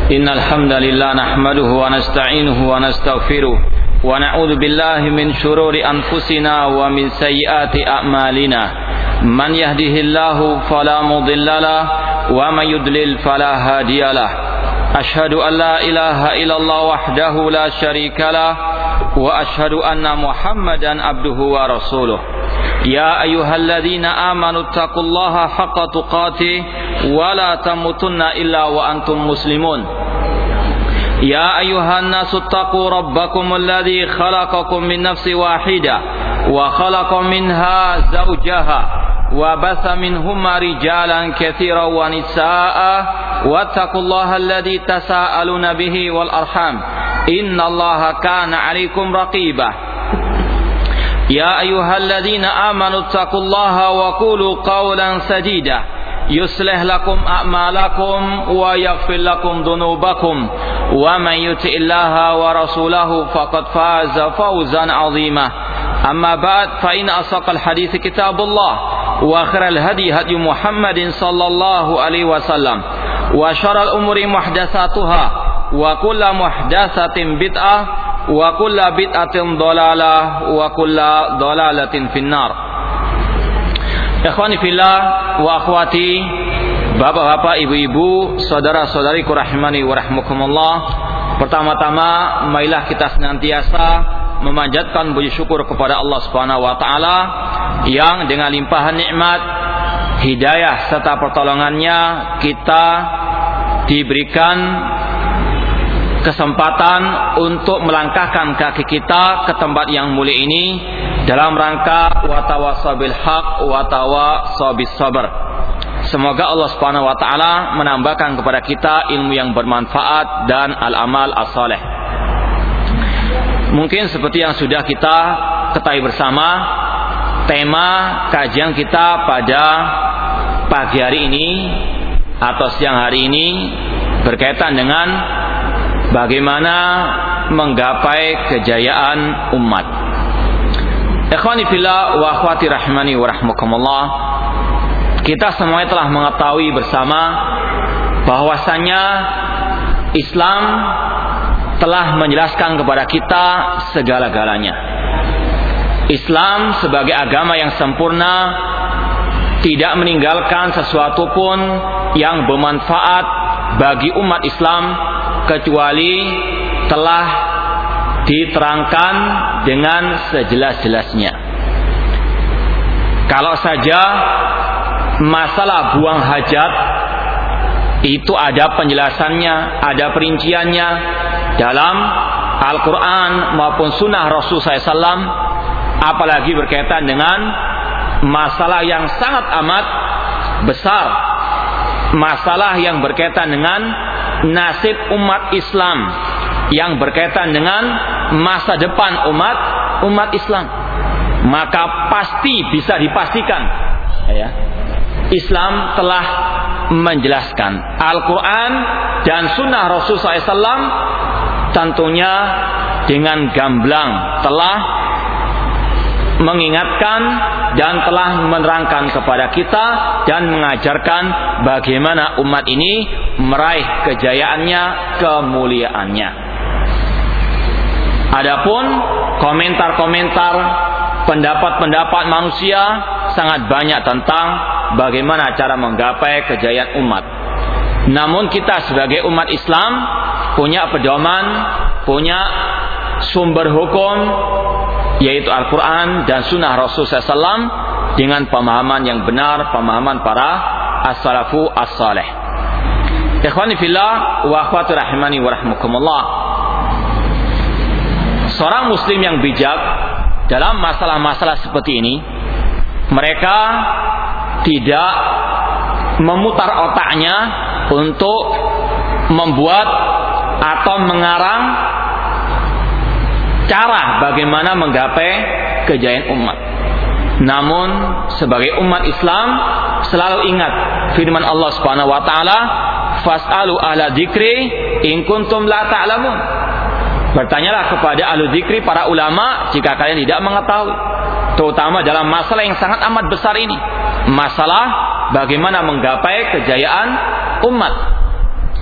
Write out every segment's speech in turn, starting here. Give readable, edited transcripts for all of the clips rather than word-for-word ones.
إن الحمد لله نحمده ونستعينه ونستغفره ونعوذ بالله من شرور أنفسنا ومن سيئات أعمالنا من يهده الله فلا مضل له ومن يضلل فلا هادي له أشهد أن لا إله إلا الله وحده لا شريك له وأشهد أن محمدا عبده ورسوله يا أيها الذين آمنوا اتقوا الله حق تقاته ولا تموتن إلا وأنتم مسلمون يا أيها الناس اتقوا ربكم الذي خلقكم من نفس واحدة وخلق منها زوجها وبث منهما رجالا كثيرا ونساء واتقوا الله الذي تساءلون به والأرحام إن الله كان عليكم رقيبا يا أيها الذين آمنوا اتقوا الله وقولوا قولا سديدا يصلح لكم أعمالكم ويغفر لكم ذنوبكم ومن يطع الله ورسوله فقد فاز فوزا عظيما أما بعد فإن أصدق الحديث كتاب الله وخير الهدي هدي محمد صلى الله عليه وسلم وشر الأمور محدثاتها وكل محدثة بدعة وكل بدعة ضلالة وكل ضلالة في النار. Ikhwani fillah wa akhwati, bapak-bapak, ibu-ibu, saudara-saudariku rahimani wa rahmukumullah. Pertama-tama marilah kita senantiasa memanjatkan puji syukur kepada Allah Subhanahu wa taala yang dengan limpahan nikmat, hidayah serta pertolongannya kita diberikan kesempatan untuk melangkahkan kaki kita ke tempat yang mulia ini dalam rangka watawasabil haq watawasabis sabr. Semoga Allah Subhanahu wa taala menambahkan kepada kita ilmu yang bermanfaat dan al-amal as-saleh. Mungkin seperti yang sudah kita ketahui bersama, tema kajian kita pada pagi hari ini atau siang hari ini berkaitan dengan bagaimana menggapai kejayaan umat. Ikhwani fillah wa akhwati rahimani wa rahmukumullah. Kita semuanya telah mengetahui bersama bahwasanya Islam telah menjelaskan kepada kita segala-galanya. Islam sebagai agama yang sempurna tidak meninggalkan sesuatu pun yang bermanfaat bagi umat Islam kecuali telah diterangkan dengan sejelas-jelasnya. Kalau saja masalah buang hajat itu ada penjelasannya, ada perinciannya dalam Al-Quran maupun Sunnah Rasul SAW, apalagi berkaitan dengan masalah yang sangat amat besar, masalah yang berkaitan dengan nasib umat Islam, yang berkaitan dengan masa depan umat Islam, maka pasti bisa dipastikan ya, Islam telah menjelaskan. Al-Quran dan Sunnah Rasul SAW tentunya dengan gamblang telah mengingatkan dan telah menerangkan kepada kita dan mengajarkan bagaimana umat ini meraih kejayaannya, kemuliaannya. Adapun komentar-komentar, pendapat-pendapat manusia sangat banyak tentang bagaimana cara menggapai kejayaan umat. Namun kita sebagai umat Islam punya pedoman, punya sumber hukum, yaitu Al-Quran dan Sunnah Rasul SAW dengan pemahaman yang benar, pemahaman para as-salafu as-saleh. Ikhwani fillah wa akhwati rahimani wa rahmukumullah. Seorang muslim yang bijak dalam masalah-masalah seperti ini, mereka tidak memutar otaknya untuk membuat atau mengarang cara bagaimana menggapai kejayaan umat. Namun sebagai umat Islam selalu ingat firman Allah Subhanahu wa taala, "Fas'alu ahla dzikri in kuntum la ta'lamun." Bertanyalah kepada ahli dzikri, para ulama, jika kalian tidak mengetahui. Terutama dalam masalah yang sangat amat besar ini, masalah bagaimana menggapai kejayaan umat.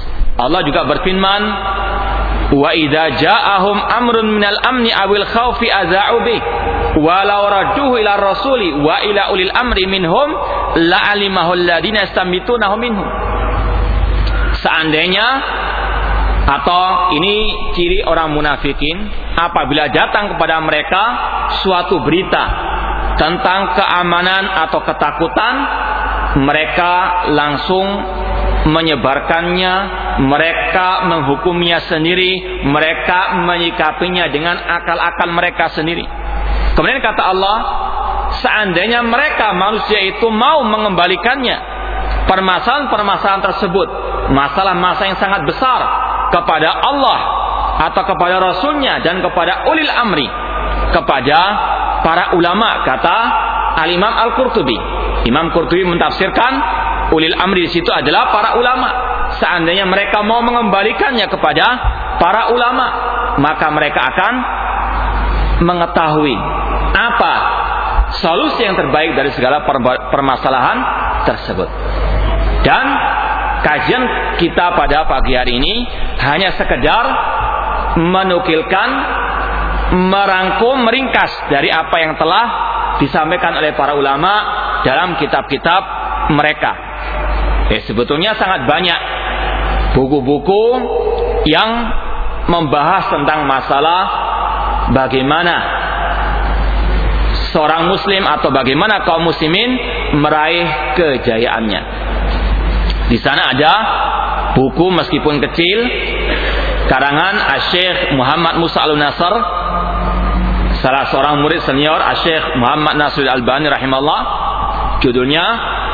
Allah juga berfirman, wa idza ja'ahum amrun minal amni awil khaufi adza'u bih walau radduhu ila rasuli wa ila ulil amri minhum la'alimahu alladziina yastambitunahu minhum. Seandainya, atau ini ciri orang munafikin, apabila datang kepada mereka suatu berita tentang keamanan atau ketakutan, mereka langsung menyebarkannya, mereka menghukumnya sendiri, mereka menyikapinya dengan akal-akal mereka sendiri. Kemudian kata Allah, seandainya mereka manusia itu mau mengembalikannya, permasalahan-permasalahan tersebut, masalah-masalah yang sangat besar, kepada Allah atau kepada Rasulnya dan kepada ulil amri, kepada para ulama, kata Al-Imam Al-Qurtubi. Imam Qurtubi mentafsirkan ulil amri di situ adalah para ulama. Seandainya mereka mau mengembalikannya kepada para ulama, maka mereka akan mengetahui apa solusi yang terbaik dari segala permasalahan tersebut. Dan kajian kita pada pagi hari ini hanya sekedar menukilkan, merangkum, meringkas dari apa yang telah disampaikan oleh para ulama dalam kitab-kitab mereka. Sebetulnya sangat banyak buku-buku yang membahas tentang masalah bagaimana seorang muslim atau bagaimana kaum muslimin meraih kejayaannya. Di sana ada buku meskipun kecil karangan Asy-Syaikh Muhammad Musa Al-Nasr, salah seorang murid senior Asy-Syaikh Muhammad Nasir Al-Albani rahimahullah. Judulnya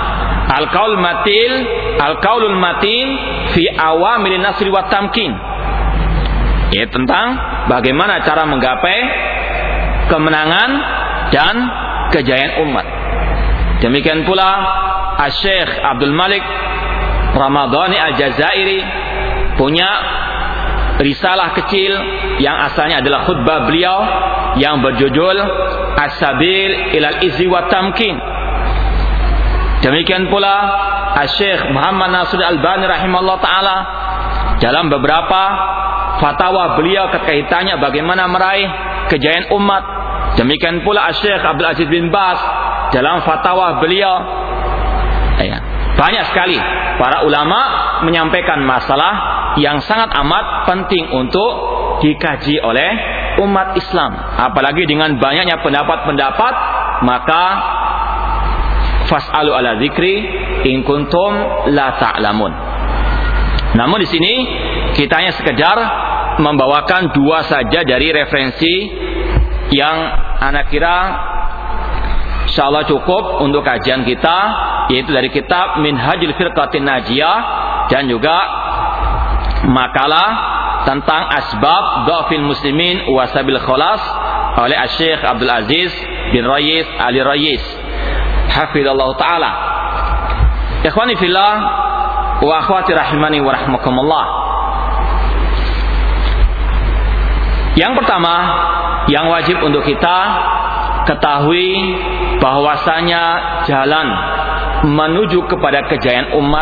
Al-Qaulul Matin fi Awamilin Nasri wa Tamkin. Ya, tentang bagaimana cara menggapai kemenangan dan kejayaan umat. Demikian pula Asy-Syaikh Abdul Malik Ramadhani Al-Jazairi punya risalah kecil yang asalnya adalah khutbah beliau yang berjudul As-Sabil ilal Izzi wa Tamkin. Demikian pula Asy-Syaikh Muhammad Nasir Al-Albani rahimahullah taala dalam beberapa fatwa beliau kaitannya bagaimana meraih kejayaan umat. Demikian pula Asy-Syaikh Abdul Aziz bin Baz dalam fatwa beliau. Banyak sekali para ulama menyampaikan masalah yang sangat amat penting untuk dikaji oleh umat Islam. Apalagi dengan banyaknya pendapat-pendapat, maka fas'alu ala dzikri in kuntum la ta'lamun. Namun di sini kita hanya sekedar membawakan dua saja dari referensi yang anak kira insyaallah cukup untuk kajian kita, yaitu dari kitab Minhajul Firqatin Najiyah dan juga makalah tentang asbab dhafil muslimin wa sabil khalas oleh Asy-Syaikh Abdul Aziz bin Rayis Ali Rayis hafizallahu taala. Ikhwani fillah wa akhwati rahimani wa rahmakumullah. Yang pertama yang wajib untuk kita ketahui bahwasanya jalan menuju kepada kejayaan umat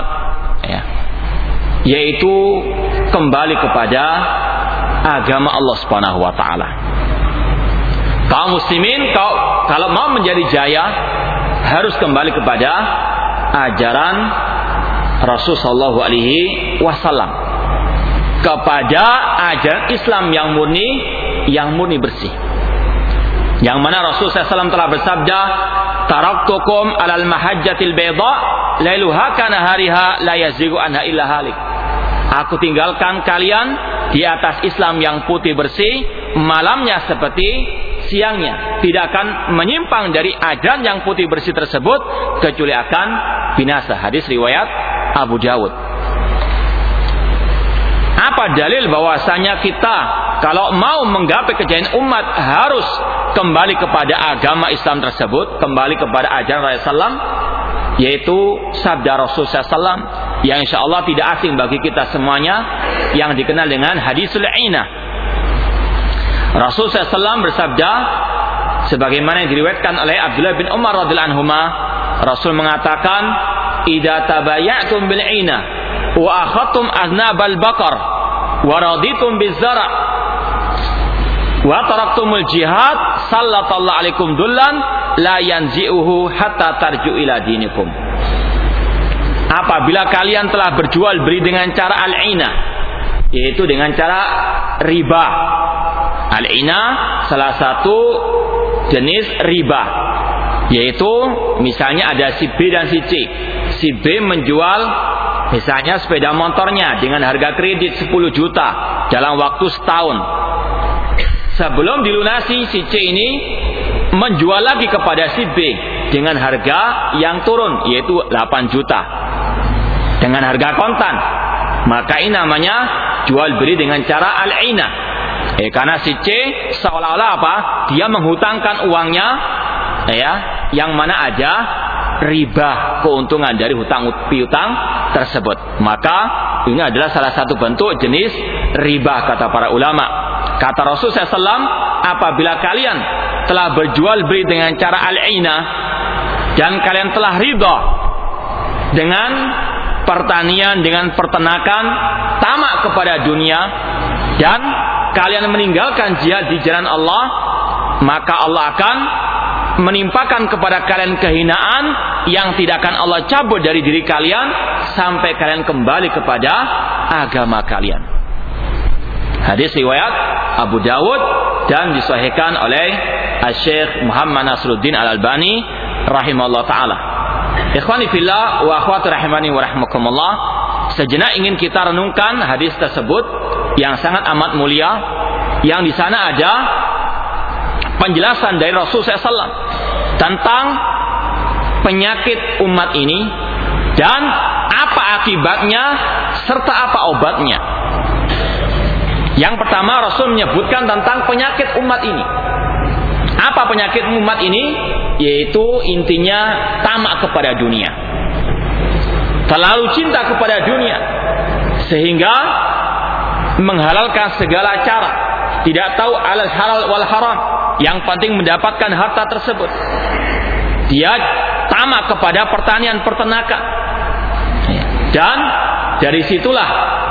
yaitu kembali kepada agama Allah Subhanahu wa taala. Kaum muslimin kalau mau menjadi jaya harus kembali kepada ajaran Rasul sallallahu alaihi wasallam, kepada ajaran Islam yang murni bersih. Yang mana Rasul SAW telah bersabda, taraktukum alal mahajjatil bayda lailuha kanahariha la yazighu anha illa halik. Aku tinggalkan kalian di atas Islam yang putih bersih, malamnya seperti siangnya, tidak akan menyimpang dari ajaran yang putih bersih tersebut kecuali akan binasa. Hadis riwayat Abu Dawud. Apa dalil bahwasanya kita kalau mau menggapai kejayaan umat harus kembali kepada agama Islam tersebut, kembali kepada ajaran Rasulullah, yaitu sabda Rasulullah SAW yang insya Allah tidak asing bagi kita semuanya, yang dikenal dengan hadisul ainah. Rasulullah SAW bersabda, sebagaimana yang diriwayatkan oleh Abdullah bin Umar radhiyallahu anhuma, Rasul mengatakan, idza tabayatum bil ainah wa akhadtum aznabal baqar wa raditum bizara wa taraktumul jihad sallallahu alaikum dullan la yanzi'uhu hatta tarju ila dinikum. Apabila kalian telah berjual beli dengan cara al-'inah, yaitu dengan cara riba. Al-'inah salah satu jenis riba, yaitu misalnya ada si B dan si C. Si B menjual misalnya sepeda motornya dengan harga kredit 10 juta dalam waktu setahun. Sebelum dilunasi, si C ini menjual lagi kepada si B dengan harga yang turun, yaitu 8 juta dengan harga kontan. Maka ini namanya jual beli dengan cara al-'inah. Karena si C seolah-olah apa? Dia menghutangkan uangnya, yang mana ada riba keuntungan dari hutang piutang tersebut. Maka ini adalah salah satu bentuk jenis riba kata para ulama. Kata Rasulullah SAW, apabila kalian telah berjual beli dengan cara al-'inah dan kalian telah ridha dengan pertanian, dengan peternakan, tamak kepada dunia, dan kalian meninggalkan jihad di jalan Allah, maka Allah akan menimpakan kepada kalian kehinaan yang tidak akan Allah cabut dari diri kalian sampai kalian kembali kepada agama kalian. Hadis riwayat Abu Dawud dan disahihkan oleh Syekh Muhammad Nasruddin Al-Albani rahimahullah ta'ala. Ikhwani fillah wa akhwati rahimani wa rahmakumullah, sejenak ingin kita renungkan hadis tersebut yang sangat amat mulia, yang di sana ada penjelasan dari Rasulullah SAW tentang penyakit umat ini dan apa akibatnya serta apa obatnya. Yang pertama, Rasul menyebutkan tentang penyakit umat ini. Apa penyakit umat ini? Yaitu intinya tamak kepada dunia, terlalu cinta kepada dunia, sehingga menghalalkan segala cara, tidak tahu al-halal wal haram, yang penting mendapatkan harta tersebut. Dia tamak kepada pertanian peternakan, dan dari situlah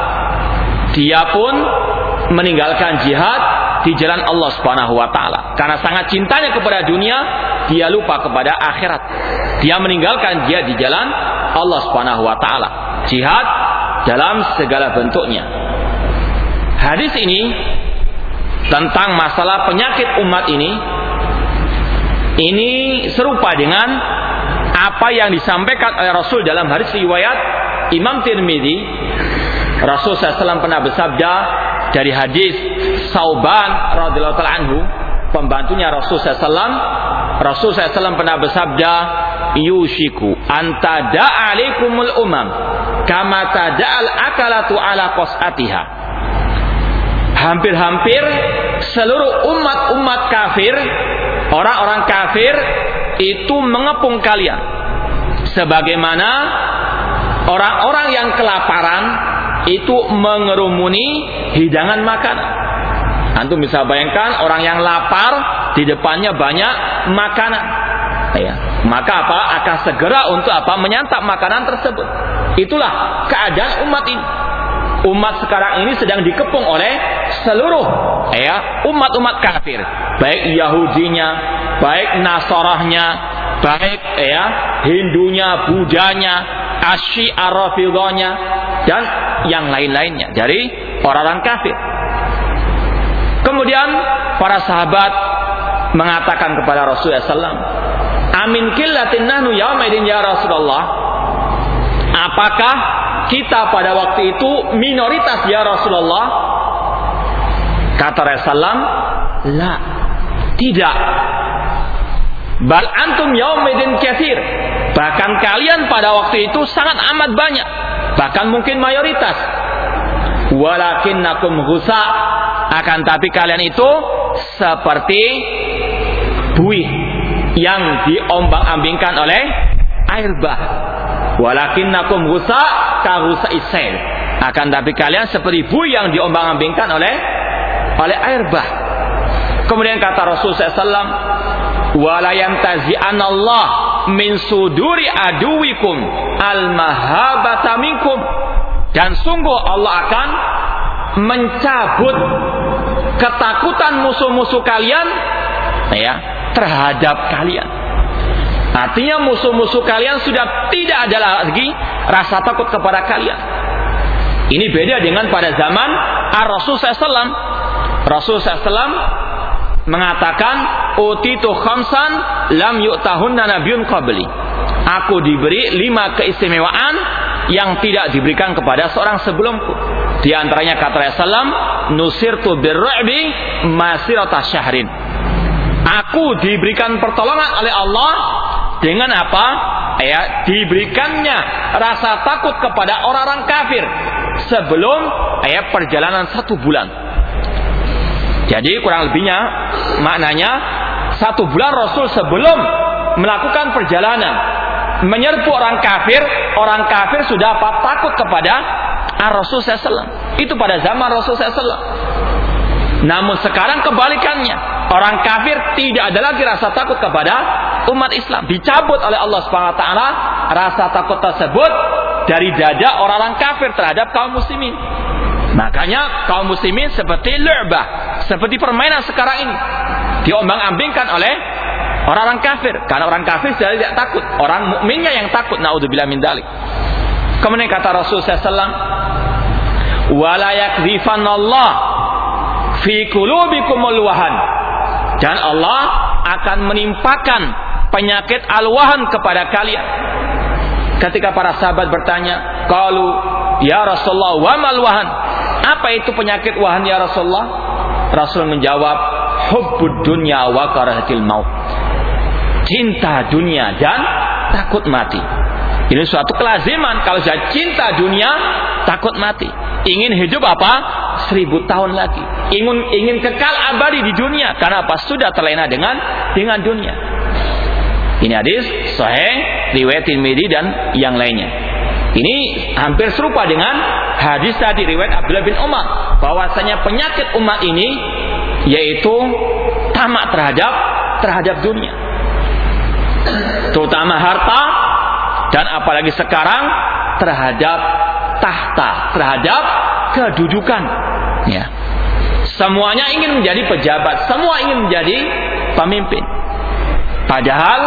dia pun meninggalkan jihad di jalan Allah Subhanahu wa taala. Karena sangat cintanya kepada dunia, dia lupa kepada akhirat. Dia meninggalkan jihad di jalan Allah Subhanahu wa taala. Jihad dalam segala bentuknya. Hadis ini tentang masalah penyakit umat ini serupa dengan apa yang disampaikan oleh Rasul dalam hadis riwayat Imam Tirmidzi. Rasul SAW pernah bersabda dari hadis Sauban radhiyallahu ta'ala anhu, pembantunya Rasul SAW. Rasul SAW pernah bersabda, yushiku anta da'alikumul umam kama tada'al akalatu ala qas'atiha. Hampir-hampir seluruh umat kafir, orang-orang kafir itu mengepung kalian sebagaimana orang-orang yang kelaparan itu mengerumuni hidangan makanan. Antum bisa bayangkan orang yang lapar di depannya banyak makanan, maka apa? Akan segera untuk apa? Menyantap makanan tersebut. Itulah keadaan umat ini. Umat sekarang ini sedang dikepung oleh seluruh umat-umat kafir, baik Yahudinya, baik Nasarahnya, baik Hindunya, Budanya, Asyi'ah Rafidhahnya, dan yang lain-lainnya dari orang-orang kafir. Kemudian para sahabat mengatakan kepada Rasulullah SAW, amin killatin nahnu yaumaidin ya Rasulullah, apakah kita pada waktu itu minoritas ya Rasulullah? Kata Rasulullah, la, tidak. Bal antum yaumaidin katsir, bahkan kalian pada waktu itu sangat amat banyak, bahkan mungkin mayoritas. Walakinnakum ghusa, akan tapi kalian itu seperti buih yang diombang-ambingkan oleh air bah. Walakinnakum ghusa ka ghusa isail, akan tapi kalian seperti buih yang diombang-ambingkan oleh air bah. Kemudian kata Rasulullah SAW, wala yantazi'anallah min suduri aduwikum al-mahabata minkum, Dan sungguh Allah akan mencabut ketakutan musuh-musuh kalian ya terhadap kalian. Artinya musuh-musuh kalian sudah tidak ada lagi rasa takut kepada kalian. Ini beda dengan pada zaman Rasul SAW. Rasul SAW mengatakan, utitu khamsan lam yu'tahunna nabiyyun qabli. Aku diberi 5 keistimewaan yang tidak diberikan kepada seorang sebelumku. Di antaranya kata Rasulullah, nusirtu birru'bi masirata syahrin. Aku diberikan pertolongan oleh Allah dengan apa? Ya, diberikannya rasa takut kepada orang-orang kafir sebelum perjalanan 1 bulan. Jadi kurang lebihnya maknanya 1 bulan Rasul sebelum melakukan perjalanan menyerbu orang kafir sudah takut kepada Rasul SAW. Itu pada zaman Rasul SAW. Namun sekarang kebalikannya, orang kafir tidak ada lagi rasa takut kepada umat Islam. Dicabut oleh Allah SWT rasa takut tersebut dari dada orang-orang kafir terhadap kaum muslimin. Makanya kaum muslimin seperti lu'bah, seperti permainan sekarang ini diombang-ambingkan oleh orang-orang kafir. Karena orang kafir sudah tidak takut, orang mukminnya yang takut. Naudzubillah min dzalik. Kemudian kata Rasul SAW, wala yakdhifanallah fi qulubikumul wahan. Dan Allah akan menimpakan penyakit al-wahan kepada kalian. Ketika para sahabat bertanya, qalu ya Rasulullah wa mal wahan? Apa itu penyakit wahan ya Rasulullah? Rasul menjawab, hubbud dunya wa karahatil maut. Cinta dunia dan takut mati. Ini suatu kelaziman. Kalau sudah cinta dunia, takut mati. Ingin hidup apa? 1000 tahun lagi. Ingin kekal abadi di dunia. Karena apa? Sudah terlena dengan dunia. Ini hadis sahih riwayat Tirmidzi dan yang lainnya. Ini hampir serupa dengan hadis tadi riwayat Abdullah bin Umar, bahwasanya penyakit umat ini yaitu tamak terhadap dunia, terutama harta, dan apalagi sekarang terhadap tahta, terhadap kedudukan. Ya. Semuanya ingin menjadi pejabat, semua ingin menjadi pemimpin. Padahal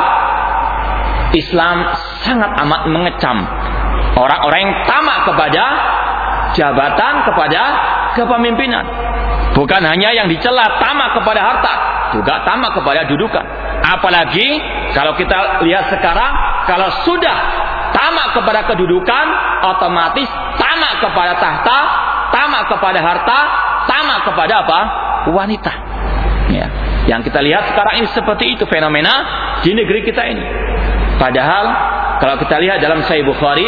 Islam sangat amat mengecam orang-orang yang tamak kepada jabatan, kepada kepemimpinan. Bukan hanya yang dicela tamak kepada harta, juga tamak kepada dudukan. Apalagi kalau kita lihat sekarang, kalau sudah tamak kepada kedudukan, otomatis tamak kepada tahta, tamak kepada harta, tamak kepada apa? Wanita. Ya. Yang kita lihat sekarang ini seperti itu fenomena di negeri kita ini. Padahal kalau kita lihat dalam Sahih Bukhari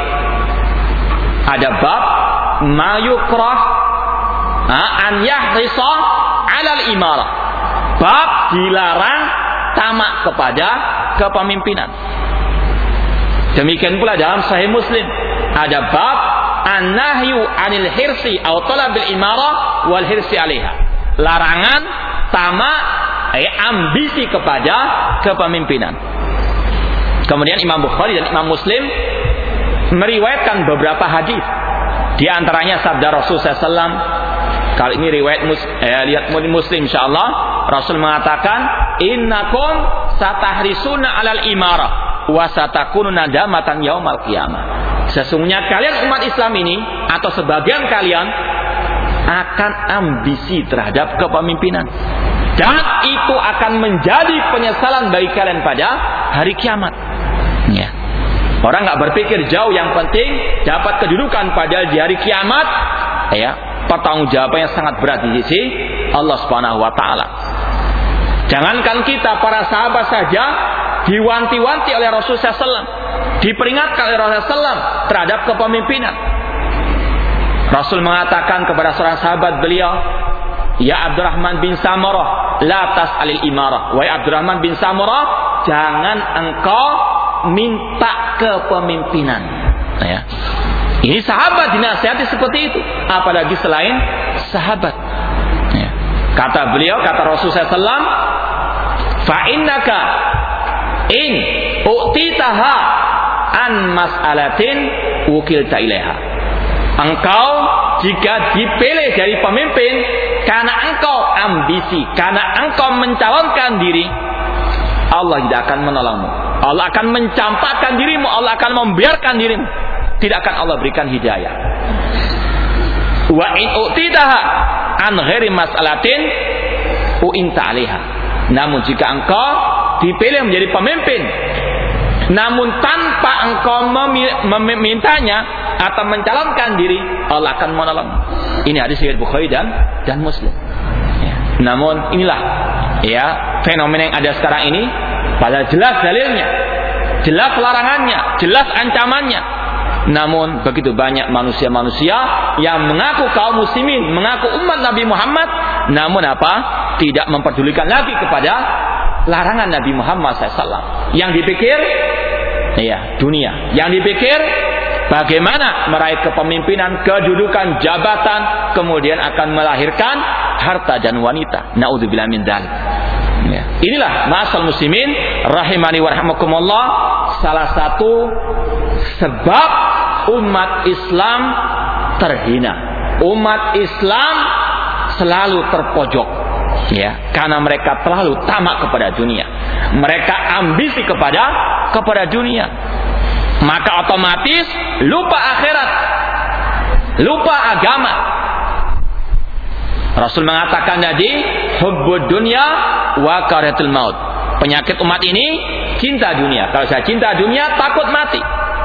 ada bab ma yukrah an yahrisa 'alal imarah. Bab dilarang tamak kepada kepemimpinan. Demikian pula dalam Sahih Muslim ada bab an-nahyu 'anil hirsi aw talabil imarah wal hirsi 'alaiha. Larangan tamak, ambisi kepada kepemimpinan. Kemudian Imam Bukhari dan Imam Muslim meriwayatkan beberapa hadis. Di antaranya sabda Rasul SAW. Kali ini riwayat lihat Muslim insyaallah. Rasul mengatakan, innakum satahrisuna 'alal imarah wa satakunu nadamatan yaumal qiyamah. Sesungguhnya kalian umat Islam ini atau sebagian kalian akan ambisi terhadap kepemimpinan, dan itu akan menjadi penyesalan bagi kalian pada hari kiamat. Ya. Orang nggak berpikir jauh, yang penting dapat kedudukan, padahal di hari kiamat pertanggungjawabannya sangat berat di sisi Allah Subhanahu wa taala. Jangankan kita, para sahabat saja diwanti-wanti oleh Rasulullah SAW, diperingatkan oleh Rasulullah SAW terhadap kepemimpinan. Rasul mengatakan kepada seorang sahabat beliau, ya Abdurrahman bin Samurah, la tas'alil imarah. Wahai Abdurrahman bin Samurah, jangan engkau minta kepemimpinan. Ya. Ini sahabat dinasihati seperti itu, apalagi selain sahabat. Ya. Kata beliau, kata Rasulullah SAW, fa innaka in u'titaha an mas'alatin wukilta ilaiha. Engkau jika dipilih dari pemimpin karena engkau ambisi, karena engkau mencalonkan diri, Allah tidak akan menolongmu. Allah akan mencampakkan dirimu, Allah akan membiarkan dirimu. Tidak akan Allah berikan hidayah. Wa in utidaha an ghairi mas'alatin u'inta 'alaiha. Namun jika engkau dipilih menjadi pemimpin, namun tanpa engkau memintanya atau mencalonkan diri, Allah akan menolong. Ini hadis riwayat Bukhari dan Muslim. Ya. Namun inilah ya fenomena yang ada sekarang ini, padahal jelas dalilnya, jelas larangannya, jelas ancamannya. Namun begitu banyak manusia-manusia yang mengaku kaum muslimin, mengaku umat Nabi Muhammad, namun apa? Tidak memperdulikan lagi kepada larangan Nabi Muhammad SAW. Yang dipikir ya dunia, yang dipikir bagaimana meraih kepemimpinan, kedudukan, jabatan, kemudian akan melahirkan harta dan wanita. Naudzubillah min dzalik. Ya. Inilah ma'asal muslimin rahimani wa rahimakumullah, salah satu sebab umat Islam terhina. Umat Islam selalu terpojok. Ya, karena mereka terlalu tamak kepada dunia. Mereka ambisi kepada dunia. Maka otomatis lupa akhirat, lupa agama. Rasul mengatakan tadi, hubbud dunya wa karatul maut. Penyakit umat ini cinta dunia. Kalau saya cinta dunia, takut mati.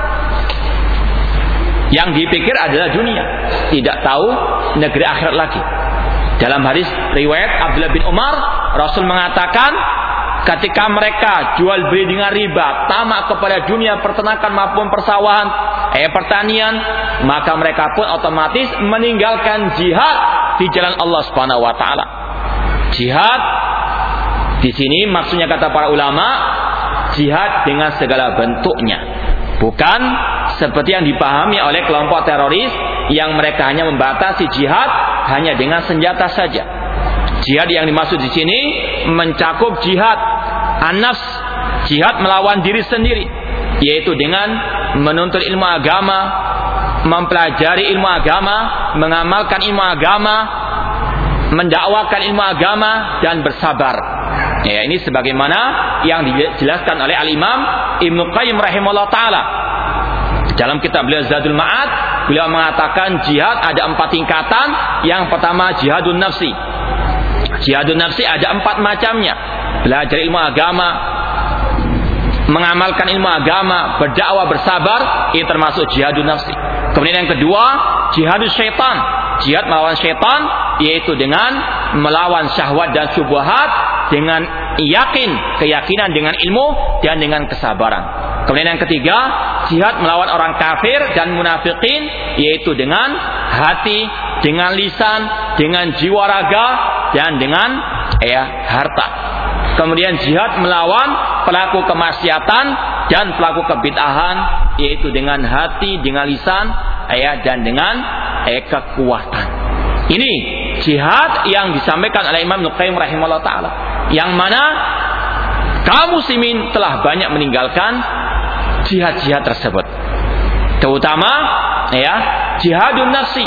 Yang dipikir adalah dunia, tidak tahu negeri akhirat lagi. Dalam hadis riwayat Abdullah bin Umar, Rasul mengatakan ketika mereka jual beli dengan riba, tamak kepada dunia peternakan maupun persawahan, pertanian, maka mereka pun otomatis meninggalkan jihad di jalan Allah Subhanahu wa taala. Jihad di sini maksudnya kata para ulama, jihad dengan segala bentuknya. Bukan seperti yang dipahami oleh kelompok teroris yang mereka hanya membatasi jihad hanya dengan senjata saja. Jihad yang dimaksud di sini mencakup jihad an-nafs, jihad melawan diri sendiri, yaitu dengan menuntut ilmu agama, mempelajari ilmu agama, mengamalkan ilmu agama, mendakwakan ilmu agama, dan bersabar. Ya, ini sebagaimana yang dijelaskan oleh Al-Imam Ibnu Qayyim rahimahullah ta'ala dalam kitab beliau Zadul Ma'ad. Beliau mengatakan jihad ada 4 tingkatan. Yang pertama jihadun nafsi. Jihadun nafsi ada 4 macamnya. Belajar ilmu agama, mengamalkan ilmu agama, berdakwah, bersabar, ini termasuk jihadun nafsi. Kemudian yang kedua jihadus syaitan. Jihad melawan syaitan, yaitu dengan melawan syahwat dan syubhat dengan keyakinan dengan ilmu dan dengan kesabaran. Kemudian yang ketiga jihad melawan orang kafir dan munafikin, yaitu dengan hati, dengan lisan, dengan jiwa raga, dan dengan harta. Kemudian jihad melawan pelaku kemaksiatan dan pelaku kebid'ahan, yaitu dengan hati, dengan lisan, dan dengan kekuatan. Ini jihad yang disampaikan oleh Imam Ibnu Qayyim rahimahullah ta'ala, yang mana kaum muslimin telah banyak meninggalkan jihad-jihad tersebut. Terutama jihadun nafsi.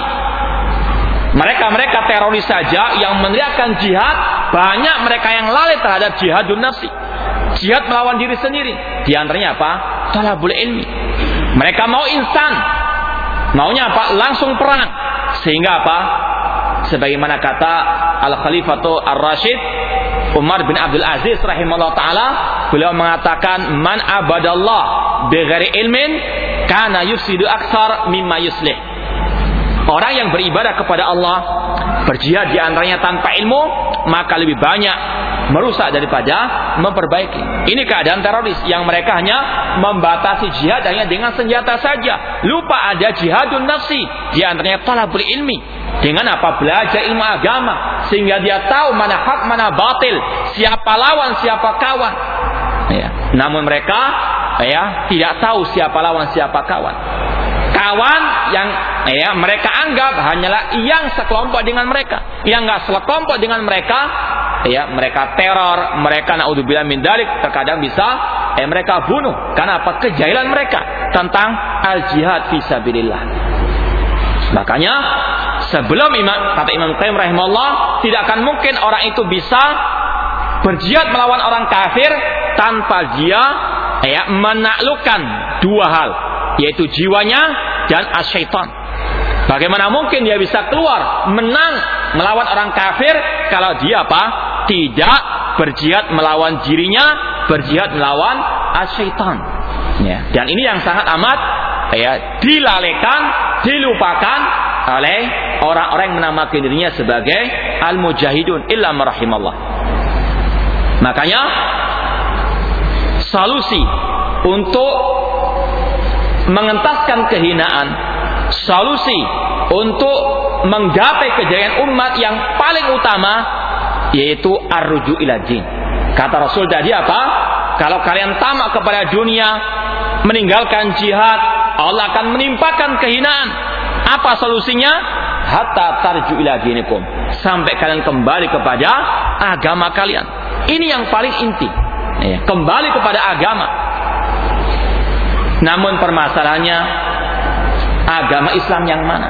Mereka teroris saja yang meneriakkan jihad, banyak mereka yang lalai terhadap jihadun nafsi. Jihad melawan diri sendiri. Di antaranya apa? Talabul ilmi. Mereka mau instan. Maunya apa? Langsung perang. Sehingga apa? Sebagaimana kata Al-Khalifatu Ar-Rasyid Umar bin Abdul Aziz rahimahullah ta'ala, beliau mengatakan, man abadallah bighairi ilmin kana yufsidu aksar mimma yuslih. Orang yang beribadah kepada Allah, berjihad di antaranya tanpa ilmu, maka lebih banyak merusak daripada memperbaiki. Ini keadaan teroris yang mereka hanya membatasi jihad hanya dengan senjata saja. Lupa ada jihadun nafsi, di antaranya talabul ilmi. Dengan apa? Belajar ilmu agama, sehingga dia tahu mana hak, mana batil, siapa lawan, siapa kawan. Namun mereka tidak tahu siapa lawan, siapa kawan. Kawan yang mereka anggap hanyalah yang sekelompok dengan mereka. Yang enggak sekelompok dengan mereka, mereka teror, mereka naudzubillah min dzalik, terkadang bisa mereka bunuh. Karena apa? Kejahilan mereka tentang al-jihad fi sabilillah. Makanya sebelum kata Imam Qayyim rahimahullah, tidak akan mungkin orang itu bisa berjihad melawan orang kafir tanpa dia menaklukkan dua hal, yaitu jiwanya dan asyaitan. Bagaimana mungkin dia bisa keluar menang melawan orang kafir kalau dia tidak berjihad melawan dirinya, berjihad melawan asyaitan. Ya. Dan ini yang sangat amat dilalaikan, dilupakan oleh orang-orang yang menamakan dirinya sebagai al-mujahidun illa marahimallah. Makanya solusi untuk mengentaskan kehinaan, solusi untuk menggapai kejayaan umat yang paling utama yaitu ar-ruju' ila din. Kata Rasul tadi apa? Kalau kalian tamak kepada dunia, meninggalkan jihad, Allah akan menimpakan kehinaan. Apa solusinya? Hatta tarju ila dinikum, sampai kalian kembali kepada agama kalian. Ini yang paling inti, kembali kepada agama. Namun permasalahannya, agama Islam yang mana?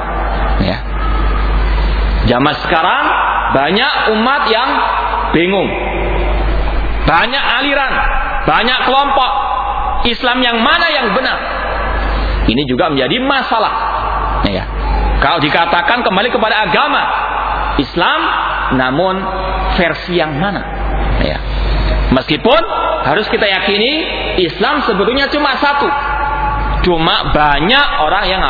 Zaman sekarang banyak umat yang bingung, banyak aliran, banyak kelompok. Islam yang mana yang benar? Ini juga menjadi masalah. Kalau dikatakan kembali kepada agama Islam, namun versi yang mana? Meskipun harus kita yakini Islam sebetulnya cuma satu, cuma banyak orang yang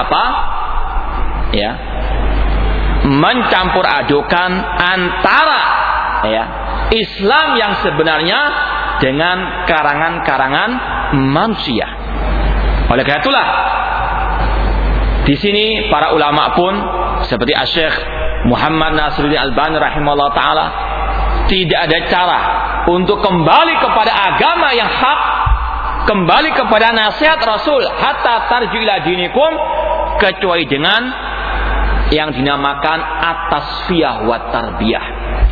mencampur adukan antara Islam yang sebenarnya dengan karangan-karangan manusia. Oleh karena itulah di sini para ulama pun seperti Asy-Syaikh Muhammad Nasiruddin Albani rahimahullah taala, tidak ada cara untuk kembali kepada agama yang hak, kembali kepada nasihat Rasul hatta tarju ila dinikum, kecuali dengan yang dinamakan at-tasfiyah wa tarbiyah.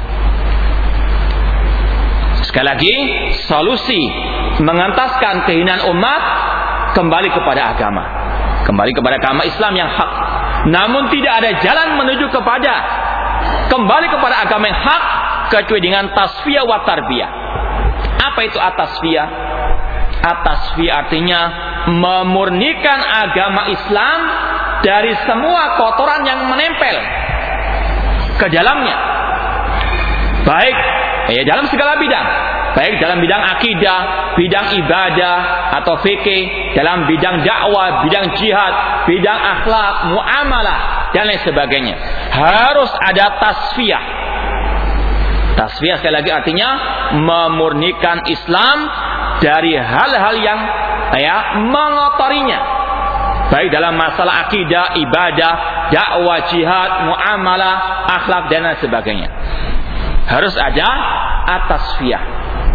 Sekali lagi, solusi mengentaskan kehinaan umat kembali kepada agama, kembali kepada agama Islam yang hak. Namun tidak ada jalan menuju kepada kembali kepada agama yang hak kecuali dengan tasfiyah wa tarbiyah. Apa itu at-tasfiyah? At-tasfiyah artinya memurnikan agama Islam dari semua kotoran yang menempel ke dalamnya, baik dalam segala bidang, baik dalam bidang akidah, bidang ibadah atau fikih, dalam bidang dakwah, bidang jihad, bidang akhlak, muamalah dan lain sebagainya. Harus ada tasfiyah. Tasfiyah sekali lagi artinya memurnikan Islam dari hal-hal yang mengotorinya, baik dalam masalah akidah, ibadah, dakwah, jihad, muamalah, akhlak dan lain sebagainya. Harus ada at-tasfiyah.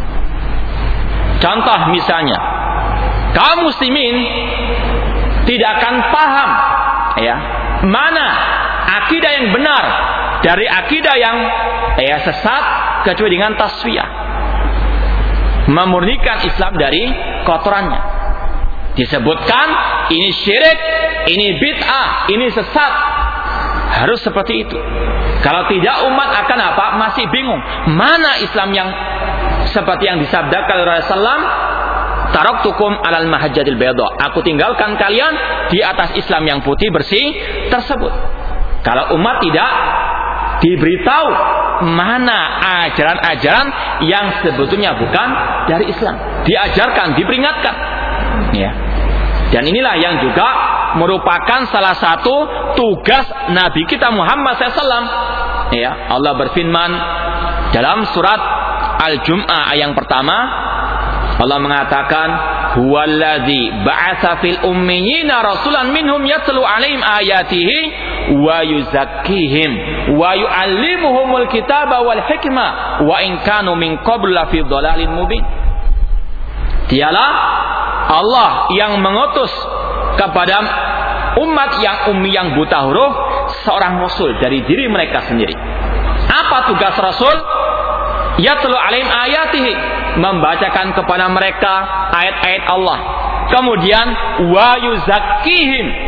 Contoh misalnya, kaum muslimin tidak akan paham mana akidah yang benar dari akidah yang sesat kecuali dengan tasfiyah, memurnikan Islam dari kotorannya. Disebutkan ini syirik, ini bid'ah, ini sesat. Harus seperti itu. Kalau tidak umat akan masih bingung. Mana Islam yang seperti yang disabdakan oleh Rasulullah, taraktukum alal mahajjatil bayda. Aku tinggalkan kalian di atas Islam yang putih bersih tersebut. Kalau umat tidak diberitahu mana ajaran-ajaran yang sebetulnya bukan dari Islam, diajarkan, diperingatkan. Dan inilah yang juga merupakan salah satu tugas Nabi kita Muhammad SAW. Allah berfirman dalam surat Al-Jum'ah ayat yang pertama, Allah mengatakan, "Huwallazi ba'atsa fil ummiyina rasulan minhum yatlu 'alaihim ayatihi wa yuzakkihim wa yu'allimuhumul kitaba wal hikmah wa in kanu min qablu lafi dhalalin mubin." Dialah Allah yang mengutus kepada umat yang ummi, yang buta huruf, seorang rasul dari diri mereka sendiri. Apa tugas rasul? Yatlu 'alaihim ayatihi, membacakan kepada mereka ayat-ayat Allah. Kemudian wa yuzakkihim,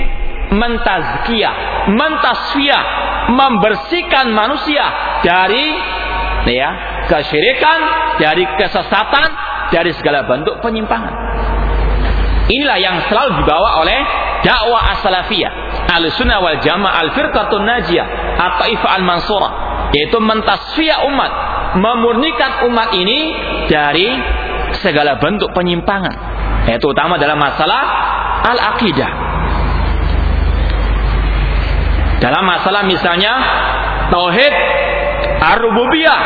mentazkiyah, mentasfiyah, membersihkan manusia dari kesyirikan, dari kesesatan, dari segala bentuk penyimpangan. Inilah yang selalu dibawa oleh dakwah as-salafiyah, al-sunnah wal jamaah, al-firqatun najiyah, at-taifah al-mansurah, yaitu mentasfiyah umat, memurnikan umat ini dari segala bentuk penyimpangan, yaitu utama dalam masalah al-aqidah. Dalam masalah misalnya tauhid ar-rububiyah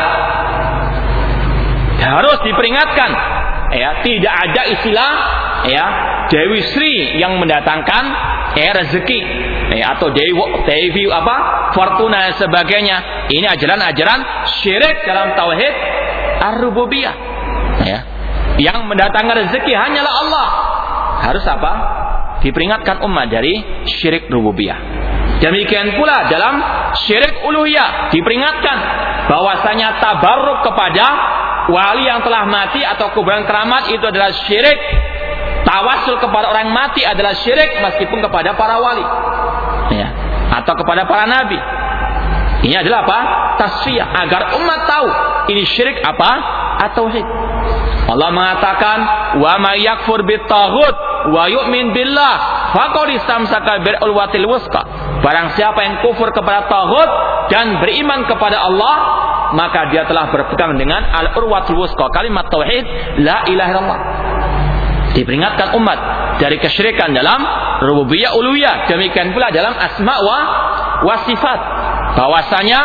harus diperingatkan, tidak ada istilah Dewi Sri yang mendatangkan rezeki, atau Dewi Fortuna dan sebagainya. Ini ajaran-ajaran syirik dalam tauhid ar-rububiyah. Yang mendatangkan rezeki hanyalah Allah. Harus diperingatkan umat dari syirik rububiyah. Demikian pula dalam syirik uluhiyah diperingatkan bahwasanya tabarruk kepada wali yang telah mati atau kuburan keramat itu adalah syirik. Tawassul kepada orang mati adalah syirik meskipun kepada para wali, atau kepada para nabi. Ini adalah tasfiyah agar umat tahu ini syirik at-tauhid. Allah mengatakan wa may yakfur bit-taghut wa yu'min billah faqad istamsaka bil urwatil wuthqa. Barang siapa yang kufur kepada taghut dan beriman kepada Allah, maka dia telah berpegang dengan al-urwatul wuthqa, kalimat tauhid la ilaha illallah. Diperingatkan umat dari kesyirikan dalam rububiyah uluhiyah. Demikian pula dalam asma wa sifat, bahwasanya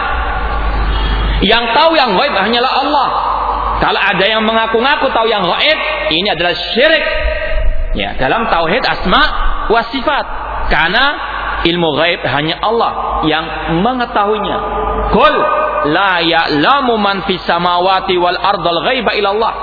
yang tahu yang gaib hanyalah Allah. Kalau ada yang mengaku-ngaku tahu yang gaib, ini adalah syirik dalam tauhid asma wa sifat, karena ilmu gaib hanya Allah yang mengetahuinya. Qul la ya'lamu man fis samawati wal ardil ghaiba illa Allah.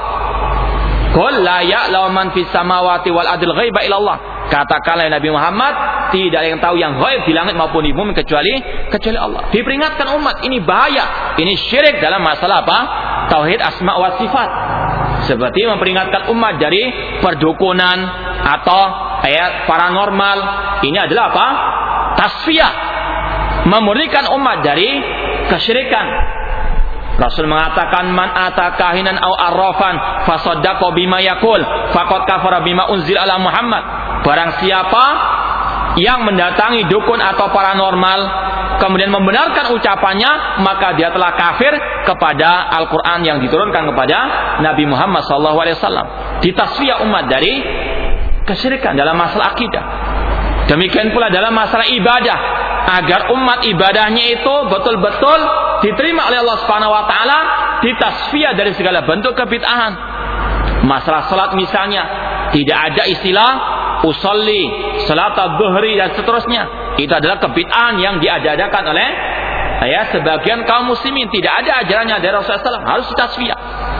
Qul la ya'lamu man fis samawati wal ardil ghaiba illa Allah. Katakanlah Nabi Muhammad, tidak ada yang tahu yang gaib di langit maupun di bumi kecuali Allah. Diperingatkan umat, ini bahaya, ini syirik dalam masalah tauhid asma wa sifat. Seperti memperingatkan umat dari perdukunan atau paranormal. Ini adalah tasfiyah, memurnikan umat dari kesyirikan. Rasul mengatakan man ata kahinan aw arrafan fasaddaqa bima yaqul faqad kafara bima unzil ala Muhammad. Barang siapa yang mendatangi dukun atau paranormal kemudian membenarkan ucapannya, maka dia telah kafir kepada Al-Qur'an yang diturunkan kepada Nabi Muhammad SAW. Ditasfiyah umat dari kesyirikan dalam masalah akidah. Demikian pula dalam masalah ibadah, agar umat ibadahnya itu betul-betul diterima oleh Allah Subhanahu wa taala, ditasfiyah dari segala bentuk kebid'ahan. Masalah salat misalnya, tidak ada istilah usolli, salat adzuhri dan seterusnya. Itu adalah kebid'ahan yang diadakan oleh sebagian kaum muslimin. Tidak ada ajarannya dari Rasulullah SAW, harus ditasfiyah.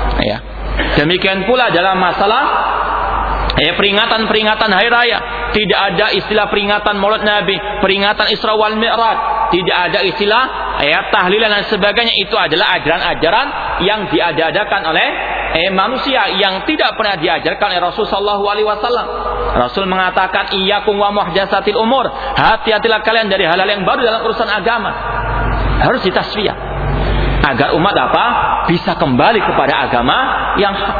Demikian pula dalam masalah peringatan-peringatan hari raya, tidak ada istilah peringatan Maulid Nabi, peringatan Isra wal Mi'raj, tidak ada istilah tahlilan dan sebagainya. Itu adalah ajaran-ajaran yang diadakan oleh manusia yang tidak pernah diajarkan oleh Rasul sallallahu alaihi wasallam. Rasul mengatakan iyyakum wa muhdatsatil umur, hati-hatilah kalian dari hal-hal yang baru dalam urusan agama. Harus ditasfiyah agar umat bisa kembali kepada agama yang hak.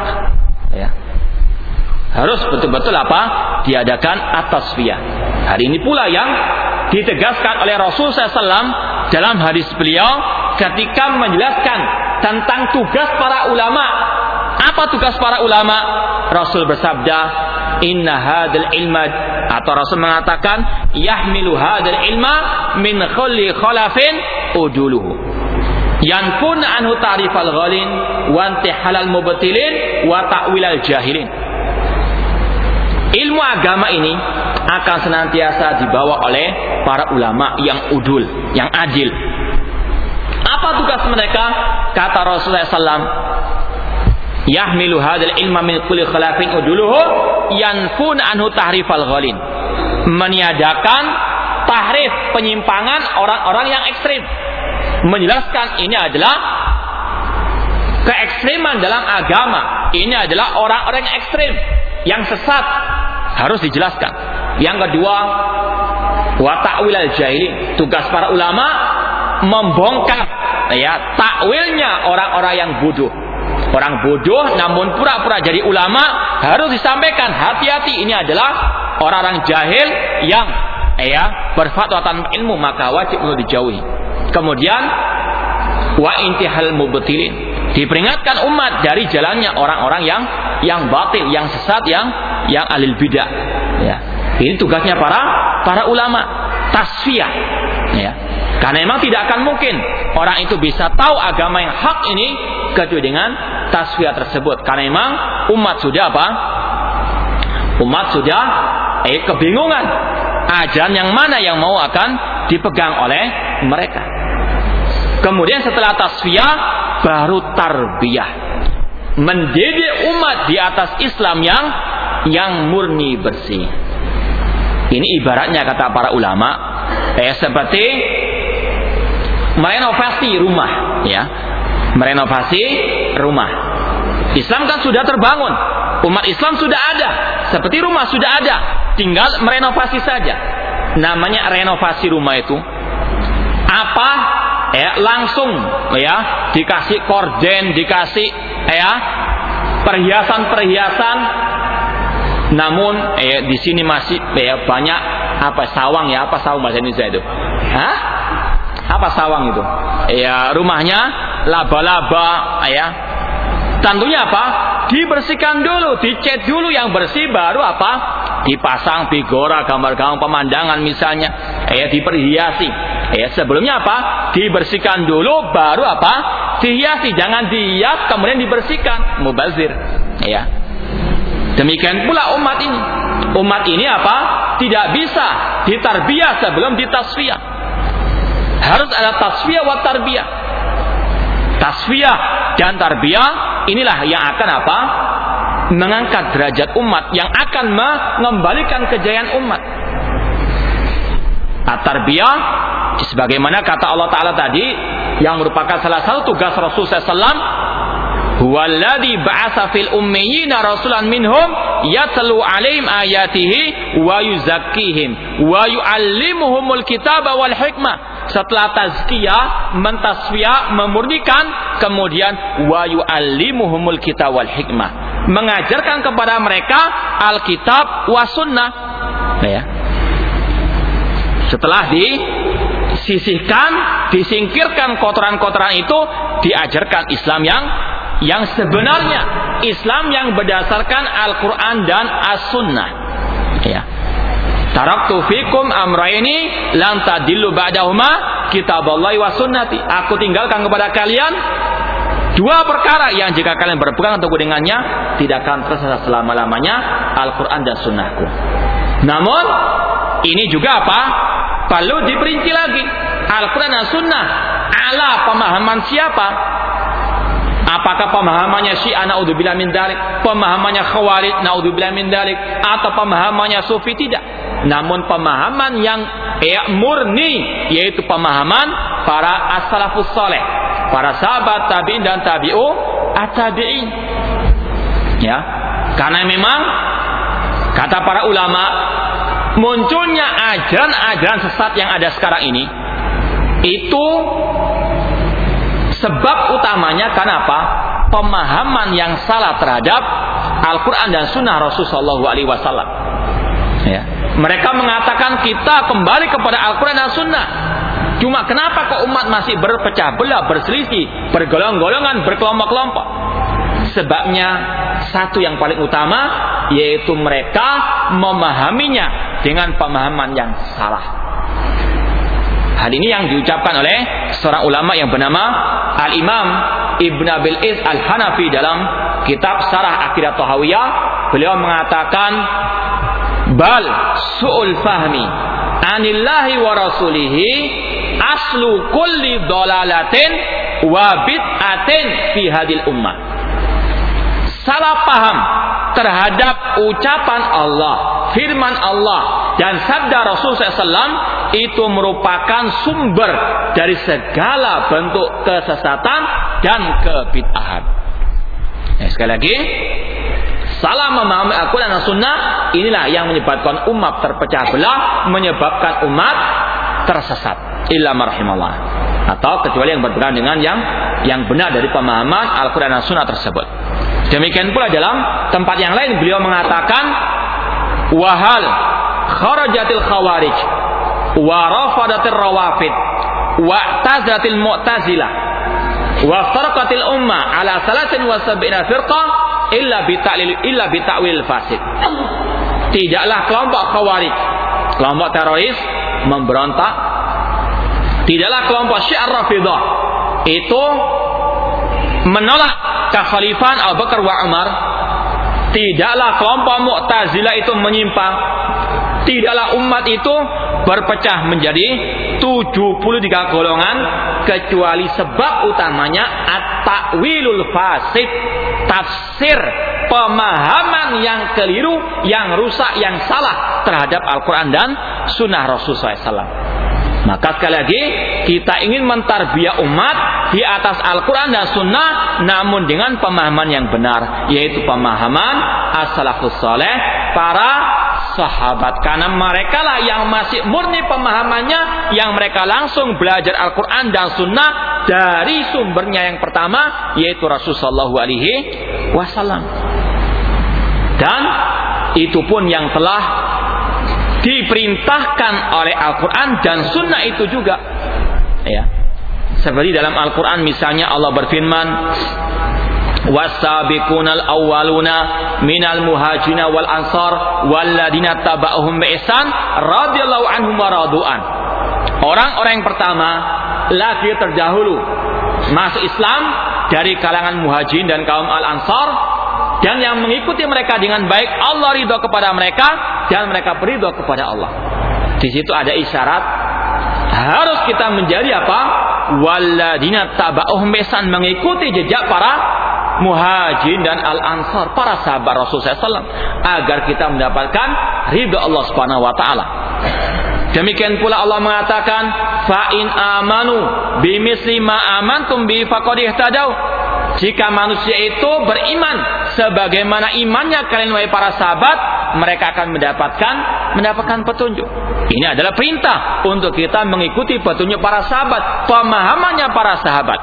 Harus betul-betul diadakan at-tasfiyah. Hari ini pula yang ditegaskan oleh Rasul SAW dalam hadis beliau ketika menjelaskan tentang tugas para ulama. Apa tugas para ulama? Rasul bersabda, inna hadal ilma, atau Rasul mengatakan yahmilu hadal ilma min khulli khalafin uduluhu yankun anhu ta'rifal ghalin wa intihalal mubtilin wa ta'wilal jahilin. Ilmu agama ini akan senantiasa dibawa oleh para ulama yang udul, yang adil. Apa tugas mereka? Kata Rasulullah SAW, yahmilu hadal ilma min kulli khalafin uduluhu yanfun anhu tahrifal ghalin. Meniadakan tahrif, penyimpangan orang-orang yang ekstrim. Menjelaskan ini adalah keekstriman dalam agama. Ini adalah orang-orang yang ekstrim, yang sesat, harus dijelaskan. Yang kedua, wa ta'wil al-jahilin. Tugas para ulama membongkar ya takwilnya orang-orang yang bodoh. Orang bodoh namun pura-pura jadi ulama harus disampaikan, hati-hati, ini adalah orang-orang jahil yang berfatwa tanpa ilmu, maka wajib untuk dijauhi. Kemudian wa intihal mubtilin, diperingatkan umat dari jalannya orang-orang yang batil, yang sesat, yang alil bidah. Ya. Ini tugasnya para ulama, tasfiyah. Ya. Karena memang tidak akan mungkin orang itu bisa tahu agama yang hak ini kecuali dengan tasfiyah tersebut. Karena memang umat sudah apa? Umat sudah kebingungan ajaran yang mana yang mau akan dipegang oleh mereka. Kemudian setelah tasfiyah baru tarbiyah, mendidik umat di atas Islam yang murni bersih. Ini ibaratnya kata para ulama seperti merenovasi rumah, ya. Merenovasi rumah. Islam kan sudah terbangun, umat Islam sudah ada, seperti rumah sudah ada, tinggal merenovasi saja. Namanya renovasi rumah itu apa? Langsung ya dikasih korden, dikasih perhiasan-perhiasan. Namun di sini masih banyak sawang, ya, apa sawang bahasa Indonesia itu? Hah? Apa sawang itu? Ya, rumahnya laba-laba, ya. Tentunya apa? Dibersihkan dulu, dicat dulu yang bersih, baru apa? Dipasang figura, gambar-gambar pemandangan misalnya, diperhiasi. Sebelumnya apa? Dibersihkan dulu, baru apa? Dihiasi. Jangan dihias kemudian dibersihkan, mubazir. Ya. Demikian pula umat ini. Umat ini apa? Tidak bisa ditarbiyah sebelum ditasfiyah. Harus ada tasfiyah wa tarbiyah. Tasfiyah dan tarbiyah inilah yang akan apa? Mengangkat derajat umat, yang akan mengembalikan kejayaan umat. At-tarbiyah sebagaimana kata Allah Ta'ala tadi, yang merupakan salah satu tugas Rasulullah SAW, huwallazi ba'atsa fil ummiyina rasulan minhum yatlu 'alaihim ayatihi wa yuzakkihim wa yu'allimuhumul kitaba wal hikmah. Setelah tazkiyah, mentasfiyah, memurnikan, kemudian wa yu'allimuhumul kitaba wal hikmah, mengajarkan kepada mereka Alkitab wa sunnah. Ya. Setelah disisihkan, disingkirkan kotoran-kotoran itu, diajarkan Islam yang sebenarnya, Islam yang berdasarkan Al-Quran dan As-Sunnah. Ya. Taraktu fikum amraini lan tadillu ba'dahuma kitaballahi wa sunnati. Aku tinggalkan kepada kalian dua perkara yang jika kalian berpegang teguh dengannya tidak akan tersesat selama-lamanya, Al-Quran dan Sunnahku. Namun ini juga apa? Perlu diperinci lagi. Al-Quran dan Sunnah ala pemahaman siapa? Apakah pemahamannya Syiah, naudzubillah min dzalik, pemahamannya Khawarij, naudzubillah min dzalik, atau pemahamannya Sufi? Tidak. Namun pemahaman yang murni, yaitu pemahaman para as-salafus saleh, para sahabat tabi'in dan tabi'u at-tabi'in. Ya. Karena memang kata para ulama, munculnya ajaran-ajaran sesat yang ada sekarang ini itu sebab utamanya karena apa? Pemahaman yang salah terhadap Al-Quran dan Sunnah Rasulullah SAW. Ya. Mereka mengatakan kita kembali kepada Al-Quran dan Sunnah. Cuma kenapa kok umat masih berpecah belah, berselisih, bergolong-golongan, berkelompok-kelompok? Sebabnya satu yang paling utama, yaitu mereka memahaminya dengan pemahaman yang salah. Hal ini yang diucapkan oleh seorang ulama yang bernama Al-Imam Ibn Abil Iz Al-Hanafi dalam kitab Syarah Aqidah Tahawiyah. Beliau mengatakan, bal su'ul fahmi anillahi wa rasulihi aslu kulli dolalatin wa bid'atin fi hadil ummah. Salah paham terhadap ucapan Allah, firman Allah dan sabda Rasulullah SAW itu merupakan sumber dari segala bentuk kesesatan dan kebid'ahan. Sekali lagi, salah memahami Al-Quran dan Sunnah, inilah yang menyebabkan umat terpecah belah, menyebabkan umat tersesat. Illa marhimallah. Atau kecuali yang berpegang dengan yang benar dari pemahaman Al-Quran dan Sunnah tersebut. Demikian pula dalam tempat yang lain beliau mengatakan, wahal kharajatil khawarij wa rafadatir rawafid wa tazatil mu'tazilah wa farqatil ummah ala 73 firqah illa bita'wil fasid. Tidaklah kelompok khawarij, kelompok teroris memberontak, tidaklah kelompok Syiah Rafidah itu menolak kekhalifahan Abu Bakar wa Umar, tidaklah kelompok Mu'tazilah itu menyimpang, tidaklah umat itu berpecah menjadi 73 golongan, kecuali sebab utamanya at-ta'wilul fasid, tafsir pemahaman yang keliru, yang rusak, yang salah terhadap Al-Quran dan Sunnah Rasulullah SAW. Maka sekali lagi kita ingin mentarbiah umat di atas Al-Quran dan Sunnah, namun dengan pemahaman yang benar, yaitu pemahaman as-salafus saleh, para sahabat. Karena mereka lah yang masih murni pemahamannya, yang mereka langsung belajar Al-Quran dan Sunnah dari sumbernya yang pertama, yaitu Rasulullah Shallallahu Alaihi Wasallam. Dan itu pun yang telah diperintahkan oleh Al-Quran dan Sunnah itu juga, ya. Seperti dalam Al-Quran misalnya Allah berfirman, was-sabiqunal awwaluna minal muhajirina wal ansar walladzina taba'uhum bi ihsan radhiyallahu anhum wa radu'an. Orang-orang yang pertama, lagi terdahulu masuk Islam dari kalangan muhajirin dan kaum al-ansar, dan yang mengikuti mereka dengan baik, Allah ridho kepada mereka dan mereka beridho kepada Allah. Di situ ada isyarat harus kita menjadi apa? Walladzina taba'uhum bi ihsan, mengikuti jejak para muhajirin dan al-ansar, para sahabat Rasulullah SAW, agar kita mendapatkan ridho Allah Subhanahu wa taala. Demikian pula Allah mengatakan, fa in amanu bimisli ma amantum bi faqad ihtadaw. Jika manusia itu beriman sebagaimana imannya kalian wahai para sahabat, mereka akan mendapatkan petunjuk. Ini adalah perintah untuk kita mengikuti petunjuk para sahabat, pemahamannya para sahabat.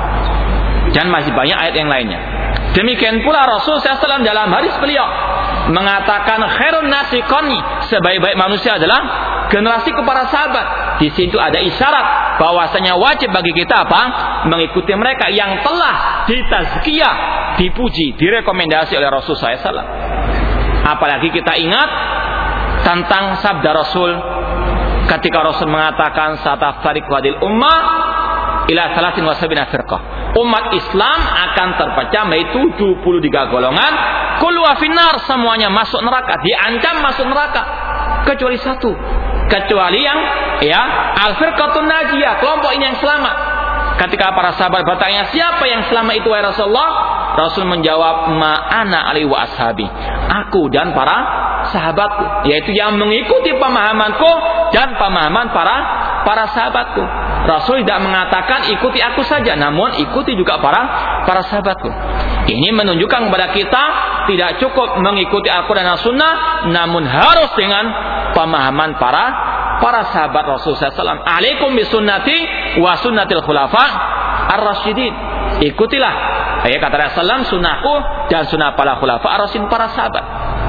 Dan masih banyak ayat yang lainnya. Demikian pula Rasul SAW dalam hadis beliau mengatakan, khairun nasi qarni, sebaik-baik manusia adalah generasi para sahabat. Di situ ada isyarat bahwasanya wajib bagi kita apa? Mengikuti mereka yang telah ditazkiyah, dipuji, direkomendasi oleh Rasul SAW. Apalagi kita ingat tentang sabda Rasul ketika Rasul mengatakan, sataftariqu hadil ummah ila 73 firqah. Umat Islam akan terpecah menjadi 73 golongan. Kulluha finnar, semuanya masuk neraka, diancam masuk neraka, kecuali satu, kecuali yang al-firqatun najiyah, kelompok ini yang selamat. Ketika para sahabat bertanya, siapa yang selamat itu wahai Rasulullah? Rasul menjawab, ma'ana alaihi wa ashabi, aku dan para sahabatku, yaitu yang mengikuti pemahamanku dan pemahaman para sahabatku. Rasul tidak mengatakan ikuti aku saja, namun ikuti juga para sahabatku. Ini menunjukkan kepada kita tidak cukup mengikuti Al-Quran dan Sunnah, namun harus dengan pemahaman para sahabat Rasulullah SAW. Alaikum bisunnati wa sunnatil khulafa ar-rasyidin. Ikutilah, kata Rasulullah, sunnahku dan sunnah para khulafa ar-rasyidin, para sahabat.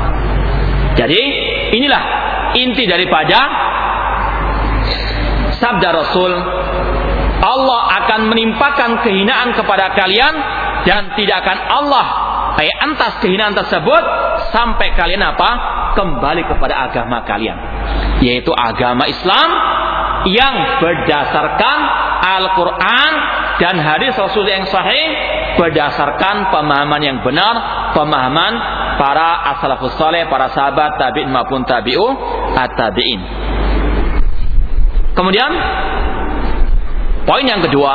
Jadi inilah inti daripada sabda Rasul, Allah akan menimpakan kehinaan kepada kalian dan tidak akan Allah entas kehinaan tersebut sampai kalian kembali kepada agama kalian, yaitu agama Islam yang berdasarkan Al-Quran dan hadis Rasul yang sahih, berdasarkan pemahaman yang benar, pemahaman para as-salafus saleh, para sahabat, tabi'in maupun tabi'u at-tabi'in. Kemudian poin yang kedua,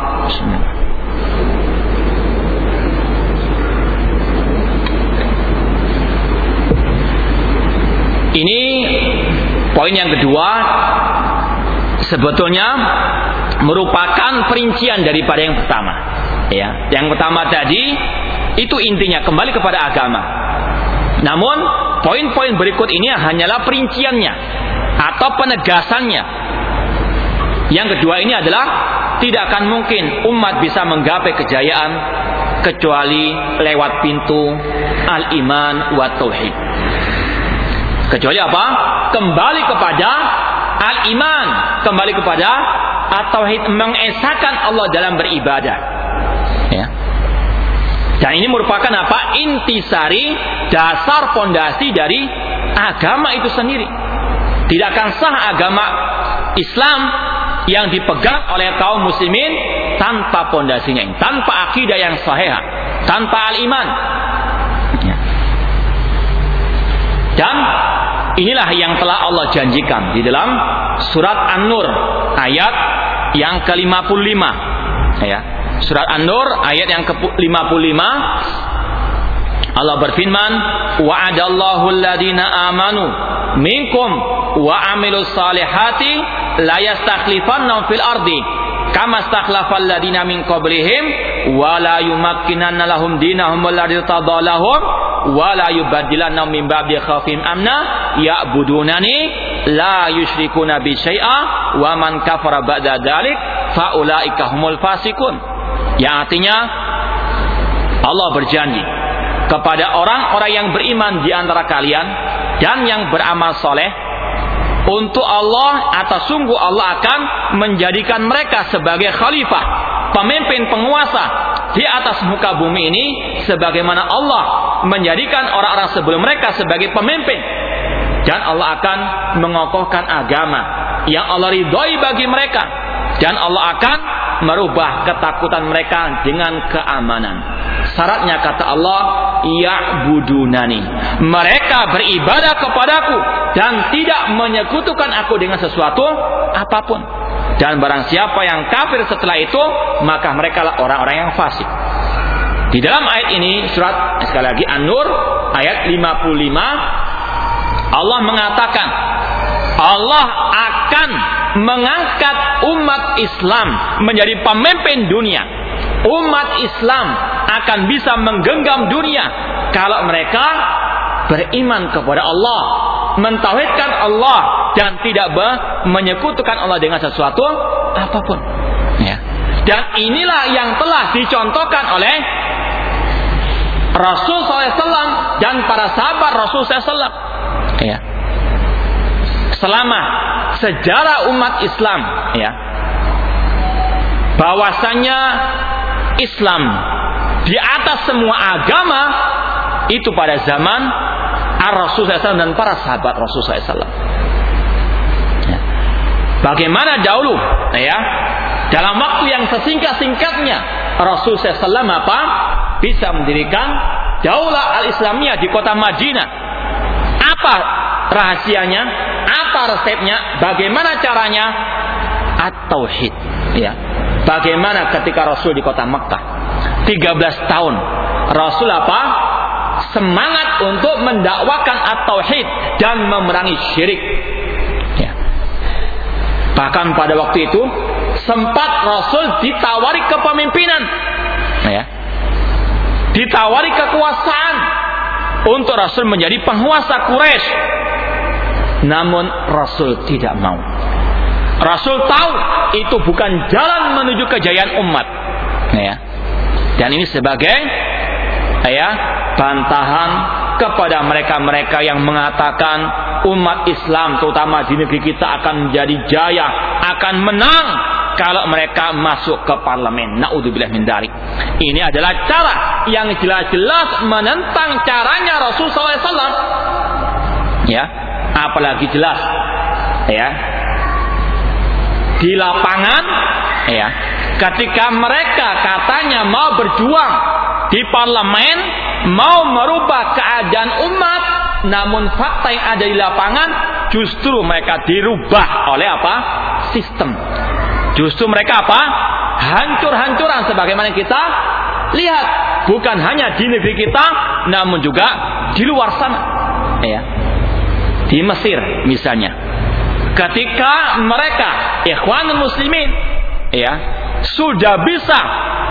ini poin yang kedua sebetulnya merupakan perincian daripada yang pertama. Ya, yang pertama tadi itu intinya kembali kepada agama. Namun poin-poin berikut ini hanyalah perinciannya atau penegasannya. Yang kedua ini adalah tidak akan mungkin umat bisa menggapai kejayaan kecuali lewat pintu al-iman wa tauhid. Kecuali apa? Kembali kepada al-iman, kembali kepada at-tauhid, mengesahkan Allah dalam beribadah. Ya. Dan ini merupakan apa? Intisari, dasar fondasi dari agama itu sendiri. Tidak akan sah agama Islam yang dipegang oleh kaum muslimin tanpa fondasinya, tanpa akidah yang sahih, tanpa al-iman. Ya. Dan inilah yang telah Allah janjikan di dalam surat An-Nur ayat yang ke-55. Ya. Surat An-Nur ayat yang ke-55, Allah berfirman, wa'adallahu alladhina amanu minkum wa amilus salihati la yastakhlifannahum fil ardi kama stakhlafal ladina min qablihim wa la yumakkinanna lahum dinahum alladzi tadallahum wa la yubaddilannahum min ba'di khawfihim amna ya'budunani la yusyrikuna bi syai'a wa man kafara ba'da dzalik fa ulaika humul fasiqun. Yang artinya Allah berjanji kepada orang-orang yang beriman di antara kalian dan yang beramal soleh, untuk Allah atau sungguh Allah akan menjadikan mereka sebagai khalifah, pemimpin penguasa di atas muka bumi ini, sebagaimana Allah menjadikan orang-orang sebelum mereka sebagai pemimpin. Dan Allah akan mengokohkan agama yang Allah ridhoi bagi mereka, dan Allah akan merubah ketakutan mereka dengan keamanan. Syaratnya kata Allah, ya'budunani, mereka beribadah kepadaku dan tidak menyekutukan aku dengan sesuatu apapun. Dan barang siapa yang kafir setelah itu, maka mereka lah orang-orang yang fasik. Di dalam ayat ini, surat sekali lagi An-Nur ayat 55, Allah mengatakan Allah akan mengangkat umat Islam menjadi pemimpin dunia. Umat Islam akan bisa menggenggam dunia kalau mereka beriman kepada Allah, mentauhidkan Allah dan tidak menyekutukan Allah dengan sesuatu apapun. Ya. Dan inilah yang telah dicontohkan oleh Rasul SAW dan para sahabat Rasul SAW. Ya. Selama sejarah umat Islam, ya, bahwasanya Islam di atas semua agama itu pada zaman Rasul SAW dan para sahabat Rasul SAW. Ya. Bagaimana dahulu, ya, dalam waktu yang sesingkat-singkatnya Rasul SAW apa bisa mendirikan daulah al-Islamiyah di kota Madinah. Apa rahasianya? Apa resepnya? Bagaimana caranya? At-tauhid. Ya. Bagaimana ketika Rasul di kota Mekah 13 tahun Rasul apa? Semangat untuk mendakwakan at-tauhid dan memerangi syirik. Ya. Bahkan pada waktu itu sempat Rasul ditawari kepemimpinan. Ya. Ditawari kekuasaan untuk Rasul menjadi penguasa Quraisy. Namun Rasul tidak mau. Rasul tahu itu bukan jalan menuju kejayaan umat. Ya. Dan ini sebagai bantahan kepada mereka-mereka yang mengatakan umat Islam terutama di negeri kita akan menjadi jaya, akan menang kalau mereka masuk ke parlemen. Naudzubillah min dzalik. Ini adalah cara yang jelas-jelas menentang caranya Rasul SAW. Ya. Apalagi jelas, ya, di lapangan, ya, ketika mereka katanya mau berjuang di parlemen, mau merubah keadaan umat, namun fakta yang ada di lapangan justru mereka dirubah oleh apa? Sistem. Justru mereka apa? Hancur-hancuran sebagaimana kita lihat, bukan hanya di negeri kita, namun juga di luar sana, ya. Di Mesir misalnya, ketika mereka Ikhwanul Muslimin, ya, sudah bisa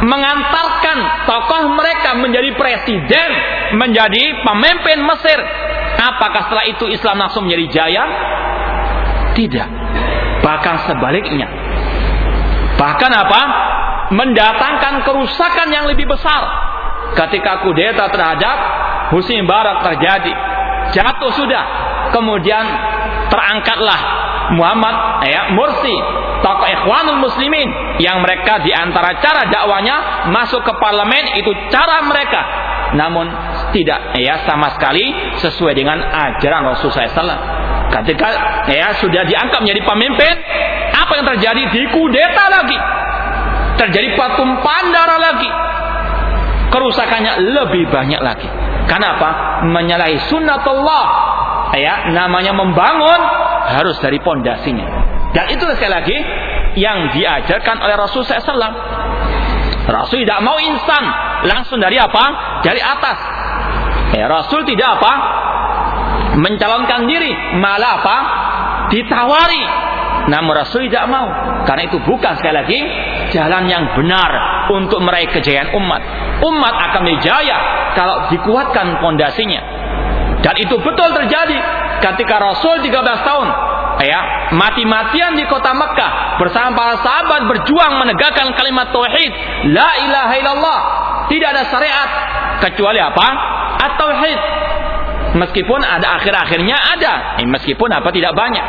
mengantarkan tokoh mereka menjadi presiden, menjadi pemimpin Mesir. Apakah setelah itu Islam langsung menjadi jaya? Tidak. Bahkan sebaliknya. Bahkan apa? Mendatangkan kerusakan yang lebih besar. Ketika kudeta terhadap Husni Mubarak terjadi, jatuh sudah. Kemudian terangkatlah Muhammad Mursi, tokoh Ikhwanul Muslimin, yang mereka di antara cara dakwanya masuk ke parlemen itu cara mereka, namun tidak sama sekali sesuai dengan ajaran Rasulullah SAW. Ketika sudah diangkat menjadi pemimpin, apa yang terjadi? Dikudeta lagi, terjadi pertumpahan darah lagi, kerusakannya lebih banyak lagi. Kenapa? Menyalahi sunnatullah. Namanya membangun harus dari pondasinya. Dan itu sekali lagi yang diajarkan oleh Rasul SAW. Rasul tidak mau instan langsung dari apa? Dari atas. Rasul tidak apa? Mencalonkan diri, malah apa? Ditawari. Namun Rasul tidak mau, karena itu bukan sekali lagi jalan yang benar untuk meraih kejayaan umat. Umat akan dijaya kalau dikuatkan pondasinya. Dan itu betul terjadi ketika Rasul 13 tahun mati-matian di kota Mekah bersama para sahabat berjuang menegakkan kalimat tauhid, la ilaha illallah. Tidak ada syariat kecuali apa? At-tauhid. Meskipun ada akhir-akhirnya ada, meskipun apa tidak banyak.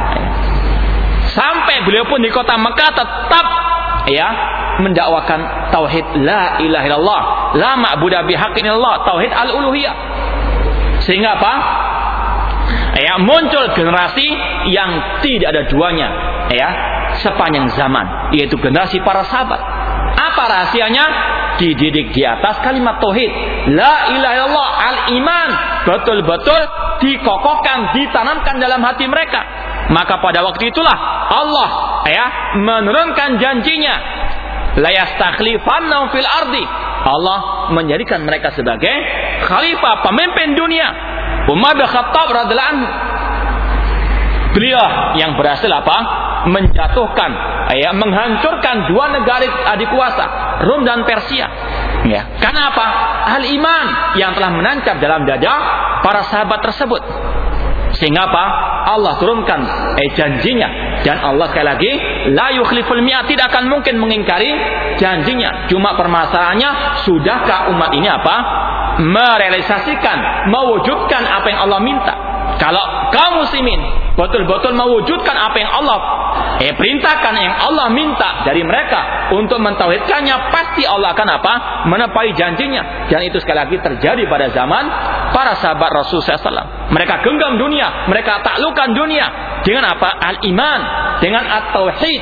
Sampai beliau pun di kota Mekah tetap mendakwakan tauhid la ilaha illallah, la ma'budu bihaqqin illallah, tauhid al-uluhiyah. Sehingga apa? Muncul generasi yang tidak ada duanya sepanjang zaman, yaitu generasi para sahabat. Apa rahasianya? Dididik di atas kalimat tauhid la ilaha illallah, al-iman, betul-betul dikokohkan, ditanamkan dalam hati mereka. Maka pada waktu itulah Allah menurunkan janjinya, la yastakhlifannahum fil ardi. Allah menjadikan mereka sebagai khalifah, pemimpin dunia. Umar bin Khattab radhiyallahu anhu, beliau yang berhasil apa? Menjatuhkan, menghancurkan dua negara adikuasa, Rom dan Persia. Karena apa? Al-iman yang telah menancap dalam dada para sahabat tersebut. Sehingga apa? Allah turunkan janjinya. Dan Allah sekali lagi la yukhliful mi'ad, tidak akan mungkin mengingkari janjinya. Cuma permasalahannya, sudahkah umat ini apa? Merealisasikan, mewujudkan apa yang Allah minta. Kalau kaum muslimin betul-betul mewujudkan apa yang Allah perintahkan, yang Allah minta dari mereka untuk mentauhidkannya, pasti Allah akan apa? Menepati janjinya. Dan itu sekali lagi terjadi pada zaman para sahabat Rasulullah SAW. Mereka genggam dunia, mereka taklukkan dunia dengan apa? Al-iman, dengan at-tauhid.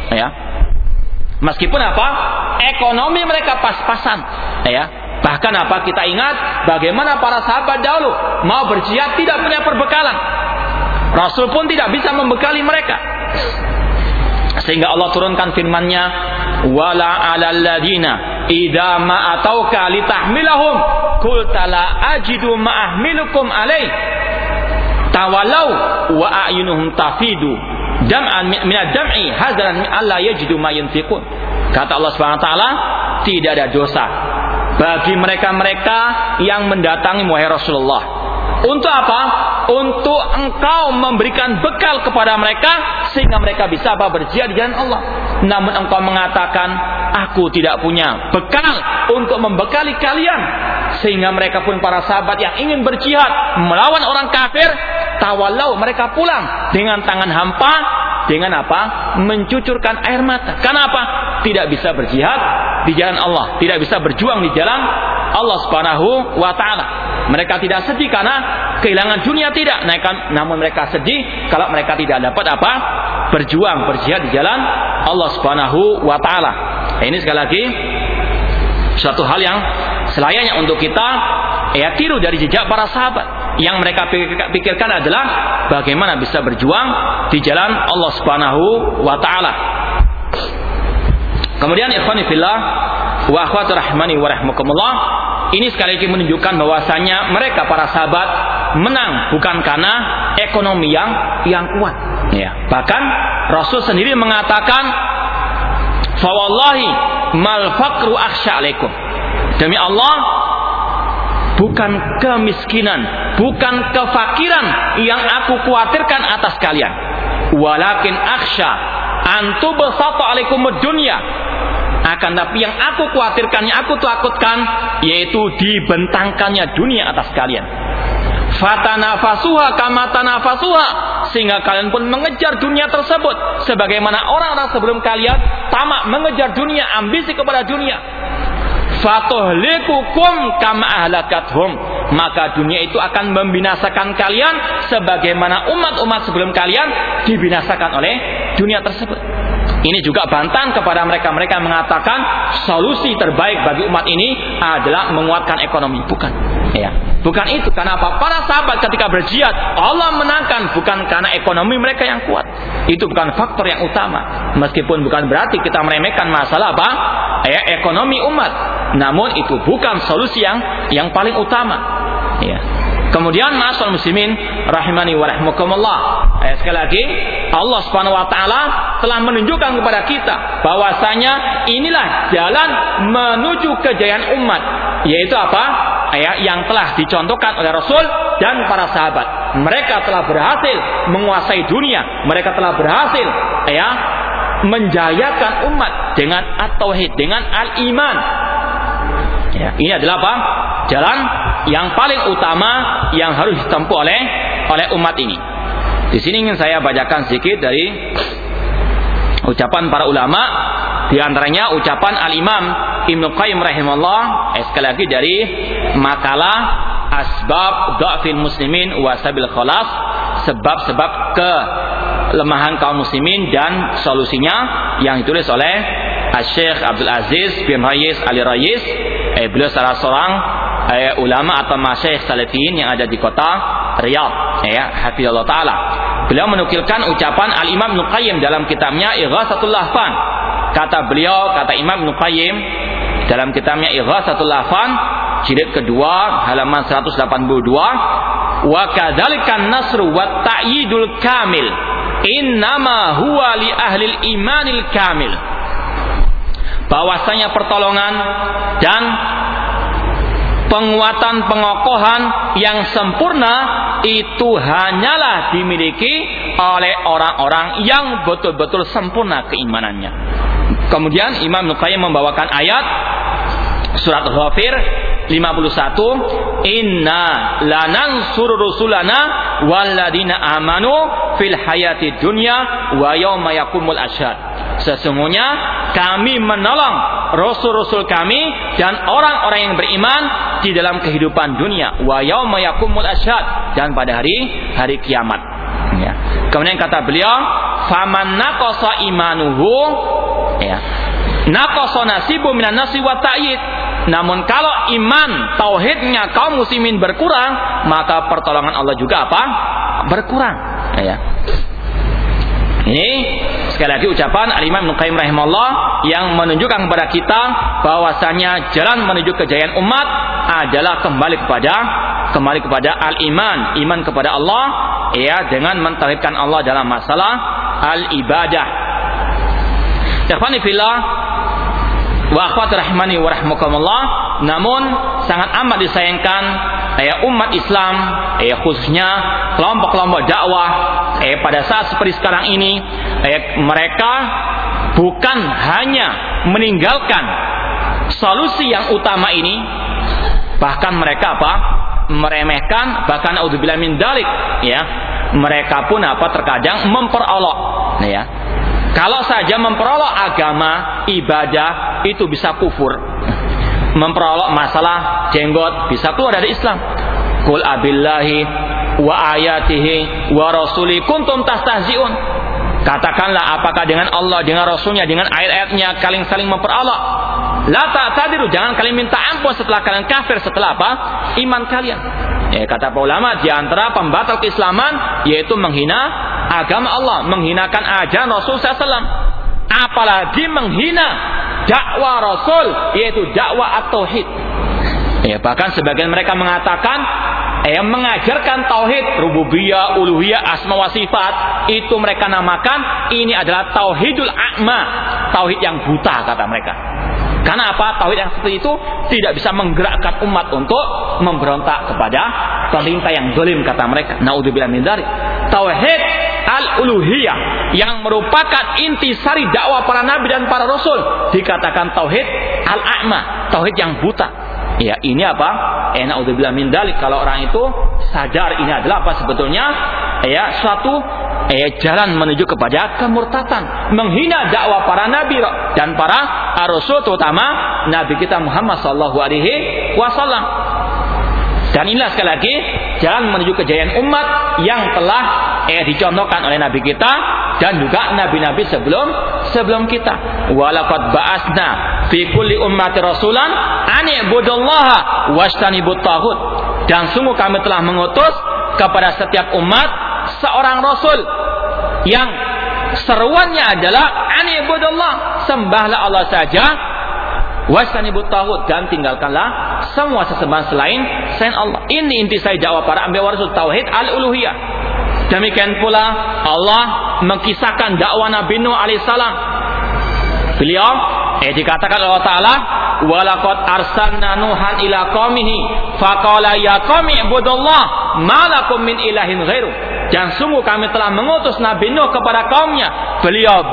Meskipun apa? Ekonomi mereka pas-pasan. Bahkan apa? Kita ingat bagaimana para sahabat dahulu mau berjihad tidak punya perbekalan. Rasul pun tidak bisa membekali mereka. Sehingga Allah turunkan firman-Nya, wala 'alal ladina idza ma atauka litahmilahum qulta la ajidu ma ahmilukum alaih tawalau wa a'yunuhum tafidu dam'an min ad-dam'i hazaran alla yajidu ma yunfiqun. Kata Allah Subhanahu wa taala, tidak ada dosa bagi mereka-mereka yang mendatangi wahai Rasulullah. Untuk apa? Untuk engkau memberikan bekal kepada mereka sehingga mereka bisa berjihad di jalan Allah. Namun engkau mengatakan, aku tidak punya bekal untuk membekali kalian. Sehingga mereka pun para sahabat yang ingin berjihad melawan orang kafir, tawallau, mereka pulang dengan tangan hampa. Dengan apa? Mencucurkan air mata. Kenapa? Tidak bisa berjihad di jalan Allah, tidak bisa berjuang di jalan Allah Subhanahu wa taala. Mereka tidak sedih karena kehilangan dunia, tidak. Namun mereka sedih kalau mereka tidak dapat apa? Berjuang, berjihad di jalan Allah Subhanahu wa taala. Ini sekali lagi suatu hal yang selayaknya untuk kita tiru dari jejak para sahabat. Yang mereka pikirkan adalah bagaimana bisa berjuang di jalan Allah Subhanahu wa taala. Kemudian ikhwani fillah wa akhwati rahmani wa rahmakumullah, ini sekali lagi menunjukkan bahwasanya mereka para sahabat menang bukan karena ekonomi yang kuat. Bahkan Rasul sendiri mengatakan Fa wallahi mal faqru akhsha alaikum. Demi Allah, bukan kemiskinan, bukan kefakiran yang aku khawatirkan atas kalian. Walakin akhsha antu basata alaikumud dunya. Akan tapi yang aku khawatirkan, yang aku takutkan, yaitu dibentangkannya dunia atas kalian. Fatanafasuha kama tanafasuha, sehingga kalian pun mengejar dunia tersebut sebagaimana orang-orang sebelum kalian tamak mengejar dunia, ambisi kepada dunia. Fatuhlikukum kama ahlakathum, maka dunia itu akan membinasakan kalian sebagaimana umat-umat sebelum kalian dibinasakan oleh dunia tersebut. Ini juga bantahan kepada mereka-mereka yang mengatakan solusi terbaik bagi umat ini adalah menguatkan ekonomi. Bukan, ya, bukan itu. Karena apa? Para sahabat ketika berjihad, Allah menangkan bukan karena ekonomi mereka yang kuat. Itu bukan faktor yang utama. Meskipun bukan berarti kita meremehkan masalah apa? Ekonomi umat. Namun itu bukan solusi yang paling utama. Ya. Kemudian ma'asyiral muslimin rahimani wa rahimakumullah. Sekali lagi Allah Subhanahu wa taala telah menunjukkan kepada kita bahwasanya inilah jalan menuju kejayaan umat, yaitu apa? Yang telah dicontohkan oleh Rasul dan para sahabat. Mereka telah berhasil menguasai dunia, mereka telah berhasil menjayakan umat dengan at-tauhid, dengan al-iman. Ya, ini adalah apa? Jalan yang paling utama yang harus ditempuh oleh umat ini. Di sini ingin saya bacakan sedikit dari ucapan para ulama, di antaranya ucapan Al-Imam Ibnu Qayyim rahimahullah, sekali lagi dari makalah Asbab Dha'fil Muslimin wa Sabil Khalas, sebab-sebab kelemahan kaum muslimin dan solusinya, yang ditulis oleh Syekh Abdul Aziz bin Rais Ali Rais. Beliau salah seorang ulama atau masyayikh salafiyin yang ada di kota Riyadh, hafizallahu taala. Beliau menukilkan ucapan Al-Imam Ibnu Qayyim dalam kitabnya Ighatsatul Lahfan. Kata beliau, kata Imam Ibnu Qayyim dalam kitabnya Ighatsatul Lahfan, jilid kedua halaman 182, wa kadzalikan nasru wat ta'yidul kamil innama huwa li ahlil imanil kamil. Bahwasanya pertolongan dan penguatan pengokohan yang sempurna itu hanyalah dimiliki oleh orang-orang yang betul-betul sempurna keimanannya. Kemudian Imam Ibnu Qayyim membawakan ayat surat Ghafir 51, inna lanansur rusulana walladina amanu fil hayati dunya wa yauma yaqumul asyhad. Sesungguhnya kami menolong rasul-rasul kami dan orang-orang yang beriman di dalam kehidupan dunia, wa yauma yaqumul asyhad, dan pada hari kiamat. Ya. Kemudian kata beliau, faman naqasa imanuhu, naqasa nasibu minan nasi wa ta'yid. Namun kalau iman tauhidnya kaum muslimin berkurang, maka pertolongan Allah juga apa? Berkurang. Ya. Ini sekali lagi ucapan Al-Imam Ibnu Qayyim rahimahullah yang menunjukkan kepada kita bahwasanya jalan menuju kejayaan umat adalah kembali kepada al-iman, iman kepada Allah, dengan mentauhidkan Allah dalam masalah al-ibadah. Ikhwani fillah wa akhwati rahimani wa rahmakumullah, namun sangat amat disayangkan umat Islam, khususnya kelompok-kelompok dakwah pada saat seperti sekarang ini, mereka bukan hanya meninggalkan solusi yang utama ini, bahkan mereka meremehkan, bahkan naudzubillah min dzalik, mereka pun terkadang memperolok, Kalau saja memperolok agama, ibadah, itu bisa kufur. Memperolok masalah jenggot bisa keluar dari Islam. Qul abillahi wa ayatihi wa rasuli kuntum tastahzi'un. Katakanlah, apakah dengan Allah, dengan Rasulnya, dengan ayat-ayatnya kalian saling memperolok? La ta'tadiru, jangan kalian minta ampun setelah kalian kafir, setelah iman kalian. Kata para ulama, di antara pembatal keislaman yaitu menghina agama Allah, menghinakan ajaran Rasul SAW, apalagi menghina dakwah Rasul, yaitu dakwah at-tauhid. Bahkan sebagian mereka mengatakan mengajarkan tauhid rububiyah, uluhiyah, asma wa sifat, itu mereka namakan ini adalah tauhidul a'ma, tauhid yang buta kata mereka. Karena apa? Tauhid yang seperti itu tidak bisa menggerakkan umat untuk memberontak kepada pemerintah yang zalim kata mereka. Naudzubillah min dzalik. Tauhid al-uluhiyah yang merupakan intisari dakwah para nabi dan para rasul dikatakan tauhid al-a'ma, tauhid yang buta. Ya, ini apa? Naudzubillah min dzalik. Kalau orang itu sadar ini adalah apa sebetulnya? Suatu jalan menuju kepada kemurtatan, menghina dakwah para nabi dan para rasul, terutama nabi kita Muhammad sallallahu alaihi wasallam. Dan inilah sekali lagi jalan menuju kejayaan umat yang telah dicontohkan oleh nabi kita dan juga nabi-nabi sebelum kita. Walaqad ba'asna fi kulli ummati rasulan an ibudullaha wastanibut taghut. Dan sungguh kami telah mengutus kepada setiap umat seorang rasul yang seruannya adalah an ibudullah, sembahlah Allah saja, wastanibut taghut, dan tinggalkanlah semua sesembahan selain Allah. Ini intisai dakwah para anbiya wa rasul, tauhid al-uluhiyah. Demikian pula Allah mengkisahkan dakwah Nabi Nuh alaihissalam. Beliau dikatakan Allah Ta'ala, walaqad arsalna nuhan ila qaumihi faqala ya qaumi ibudullah ma lakum min ilahin ghairu. Dan sungguh kami telah mengutus Nabi Nuh kepada kaumnya. Beliau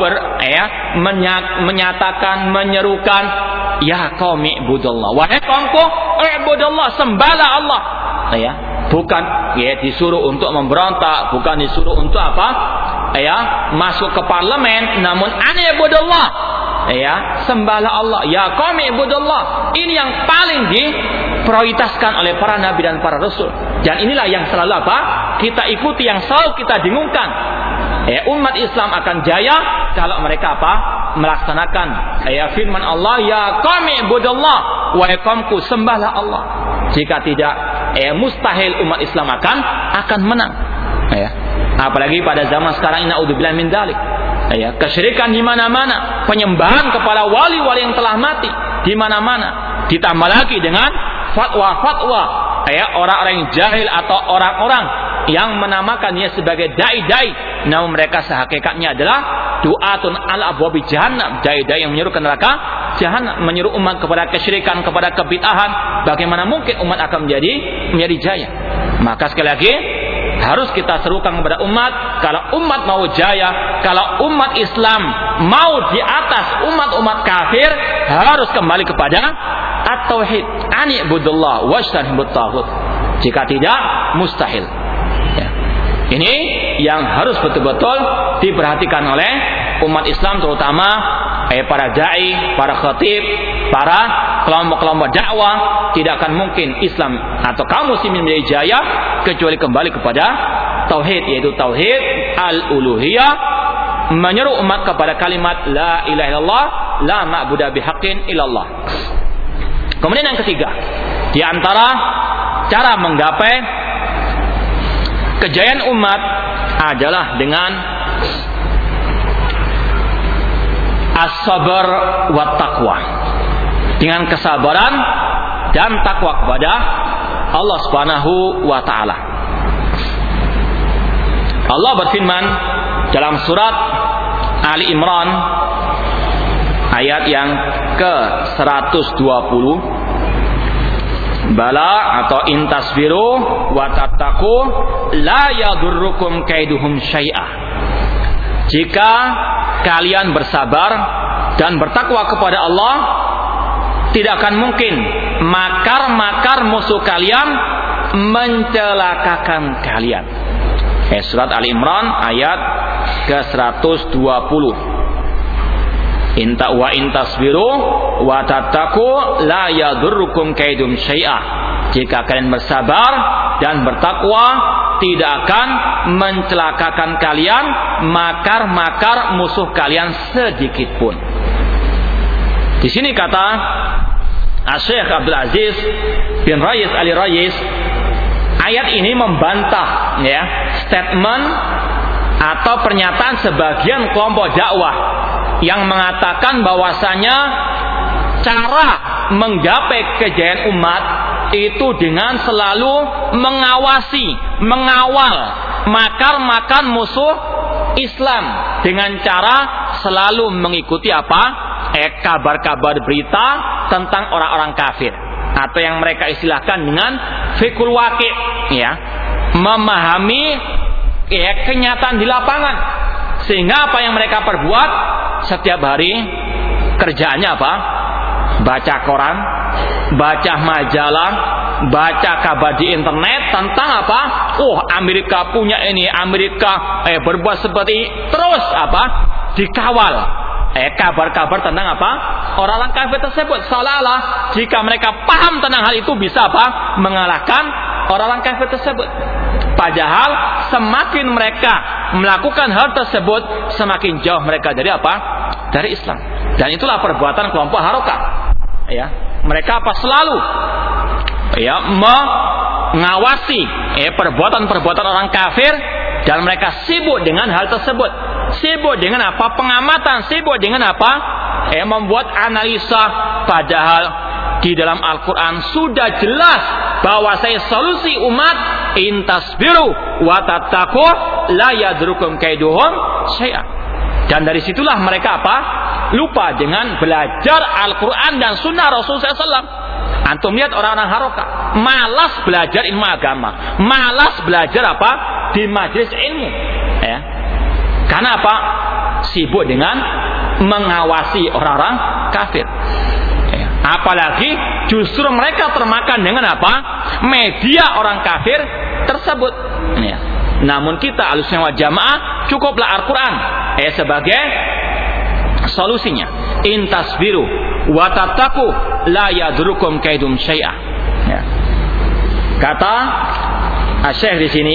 menyatakan, menyerukan, ya qaumi ibudullah, wahai kaumku, ibudullah, sembahlah Allah. Bukan disuruh untuk memberontak, bukan disuruh untuk apa? Masuk ke parlemen, namun ana ibudullah. Sembahlah Allah, ya qaumi ibudullah. Ini yang paling diprioritaskan oleh para nabi dan para rasul. Dan inilah yang selalu apa? Kita ikuti, yang selalu kita dengungkan. Umat Islam akan jaya kalau mereka apa? Melaksanakan firman Allah, ya qaumi ibudullah, wahai kaumku, sembahlah Allah. Jika tidak, mustahil umat Islam akan menang. Apalagi pada zaman sekarang, naudzubillah min dzalik. Kesyirikan di mana-mana, penyembahan kepada wali-wali yang telah mati di mana-mana. Ditambah lagi dengan fatwa-fatwa orang-orang yang jahil atau orang-orang yang menamakannya sebagai dai-dai, namun mereka sehakikatnya adalah du'atun ala abwabi jahannam, dai-dai yang menyeru ke neraka jahannam, menyeru umat kepada kesyirikan, kepada kebid'ahan. Bagaimana mungkin umat akan menjadi jaya? Maka sekali lagi harus kita serukan kepada umat, kalau umat mau jaya, kalau umat Islam mau di atas umat-umat kafir, harus kembali kepada at-tauhid, ani ibudullah wajtanibut taghut. Jika tidak, mustahil. Ini yang harus betul-betul diperhatikan oleh umat Islam, terutama para dai, para khatib, para kelompok-kelompok dakwah. Tidak akan mungkin Islam atau kaum muslimin menjadi jaya kecuali kembali kepada tauhid, yaitu tauhid al-uluhiyah, menyeru umat kepada kalimat la ilaha illallah, la ma'budu bihaqqin illallah. Kemudian yang ketiga, di antara cara menggapai kejayaan umat adalah dengan as-sabar wa taqwa, dengan kesabaran dan takwa kepada Allah Subhanahu wa taala. Allah berfirman dalam surat Ali Imran ayat yang ke-120, bala atau intasbiru wa tattaqu la yadurrukum kaiduhum syai'ah. Jika kalian bersabar dan bertakwa kepada Allah, tidak akan mungkin makar-makar musuh kalian mencelakakan kalian. Surat Ali Imran ayat ke-120. Inta wa intasbiru wa tattaqu la yadurrukum kaidum syai'ah. Jika kalian bersabar dan bertakwa, tidak akan mencelakakan kalian makar-makar musuh kalian sedikit pun. Di sini kata Syekh Abdul Aziz bin Rais Ali Rais, ayat ini membantah statement atau pernyataan sebagian kelompok dakwah yang mengatakan bahwasanya cara menggapai kejayaan umat itu dengan selalu mengawasi, mengawal makar-makar musuh Islam dengan cara selalu mengikuti kabar-kabar berita tentang orang-orang kafir, atau yang mereka istilahkan dengan fikul waqi', ya, memahami kenyataan di lapangan, sehingga apa yang mereka perbuat setiap hari kerjaannya apa? Baca koran, baca majalah, baca kabar di internet tentang apa? Amerika punya ini, Amerika berbuat seperti, terus apa? Dikawal kabar-kabar tentang apa? Orang-orang kafir tersebut, seolah-olah jika mereka paham tentang hal itu bisa apa? Mengalahkan orang-orang kafir tersebut. Padahal semakin mereka melakukan hal tersebut, semakin jauh mereka dari apa? Dari Islam. Dan itulah perbuatan kelompok Harokah. Ya, mereka selalu mengawasi perbuatan-perbuatan orang kafir, dan mereka sibuk dengan hal tersebut. Sibuk dengan apa? Pengamatan. Sibuk dengan apa? Membuat analisa. Padahal di dalam Al-Quran sudah jelas bahwa solusi umat, intasbiru wa tattaqu la yadrukum kaiduhum syai'a. Dan dari situlah mereka lupa dengan belajar Al-Quran dan Sunnah Rasulullah SAW. Antum lihat orang-orang Harokah malas belajar ilmu agama, malas belajar di majelis ilmu, ya. Karena sibuk dengan mengawasi orang-orang kafir, ya. Apalagi justru mereka termakan dengan media orang kafir tersebut, ya. Namun kita Ahlussunnah wal Jamaah cukuplah Al-Quran sebagai solusinya. Intasbiru wa tattaqu la yadrukum kaidum syai'a. Ya. Kata Asy-Syaikh di sini,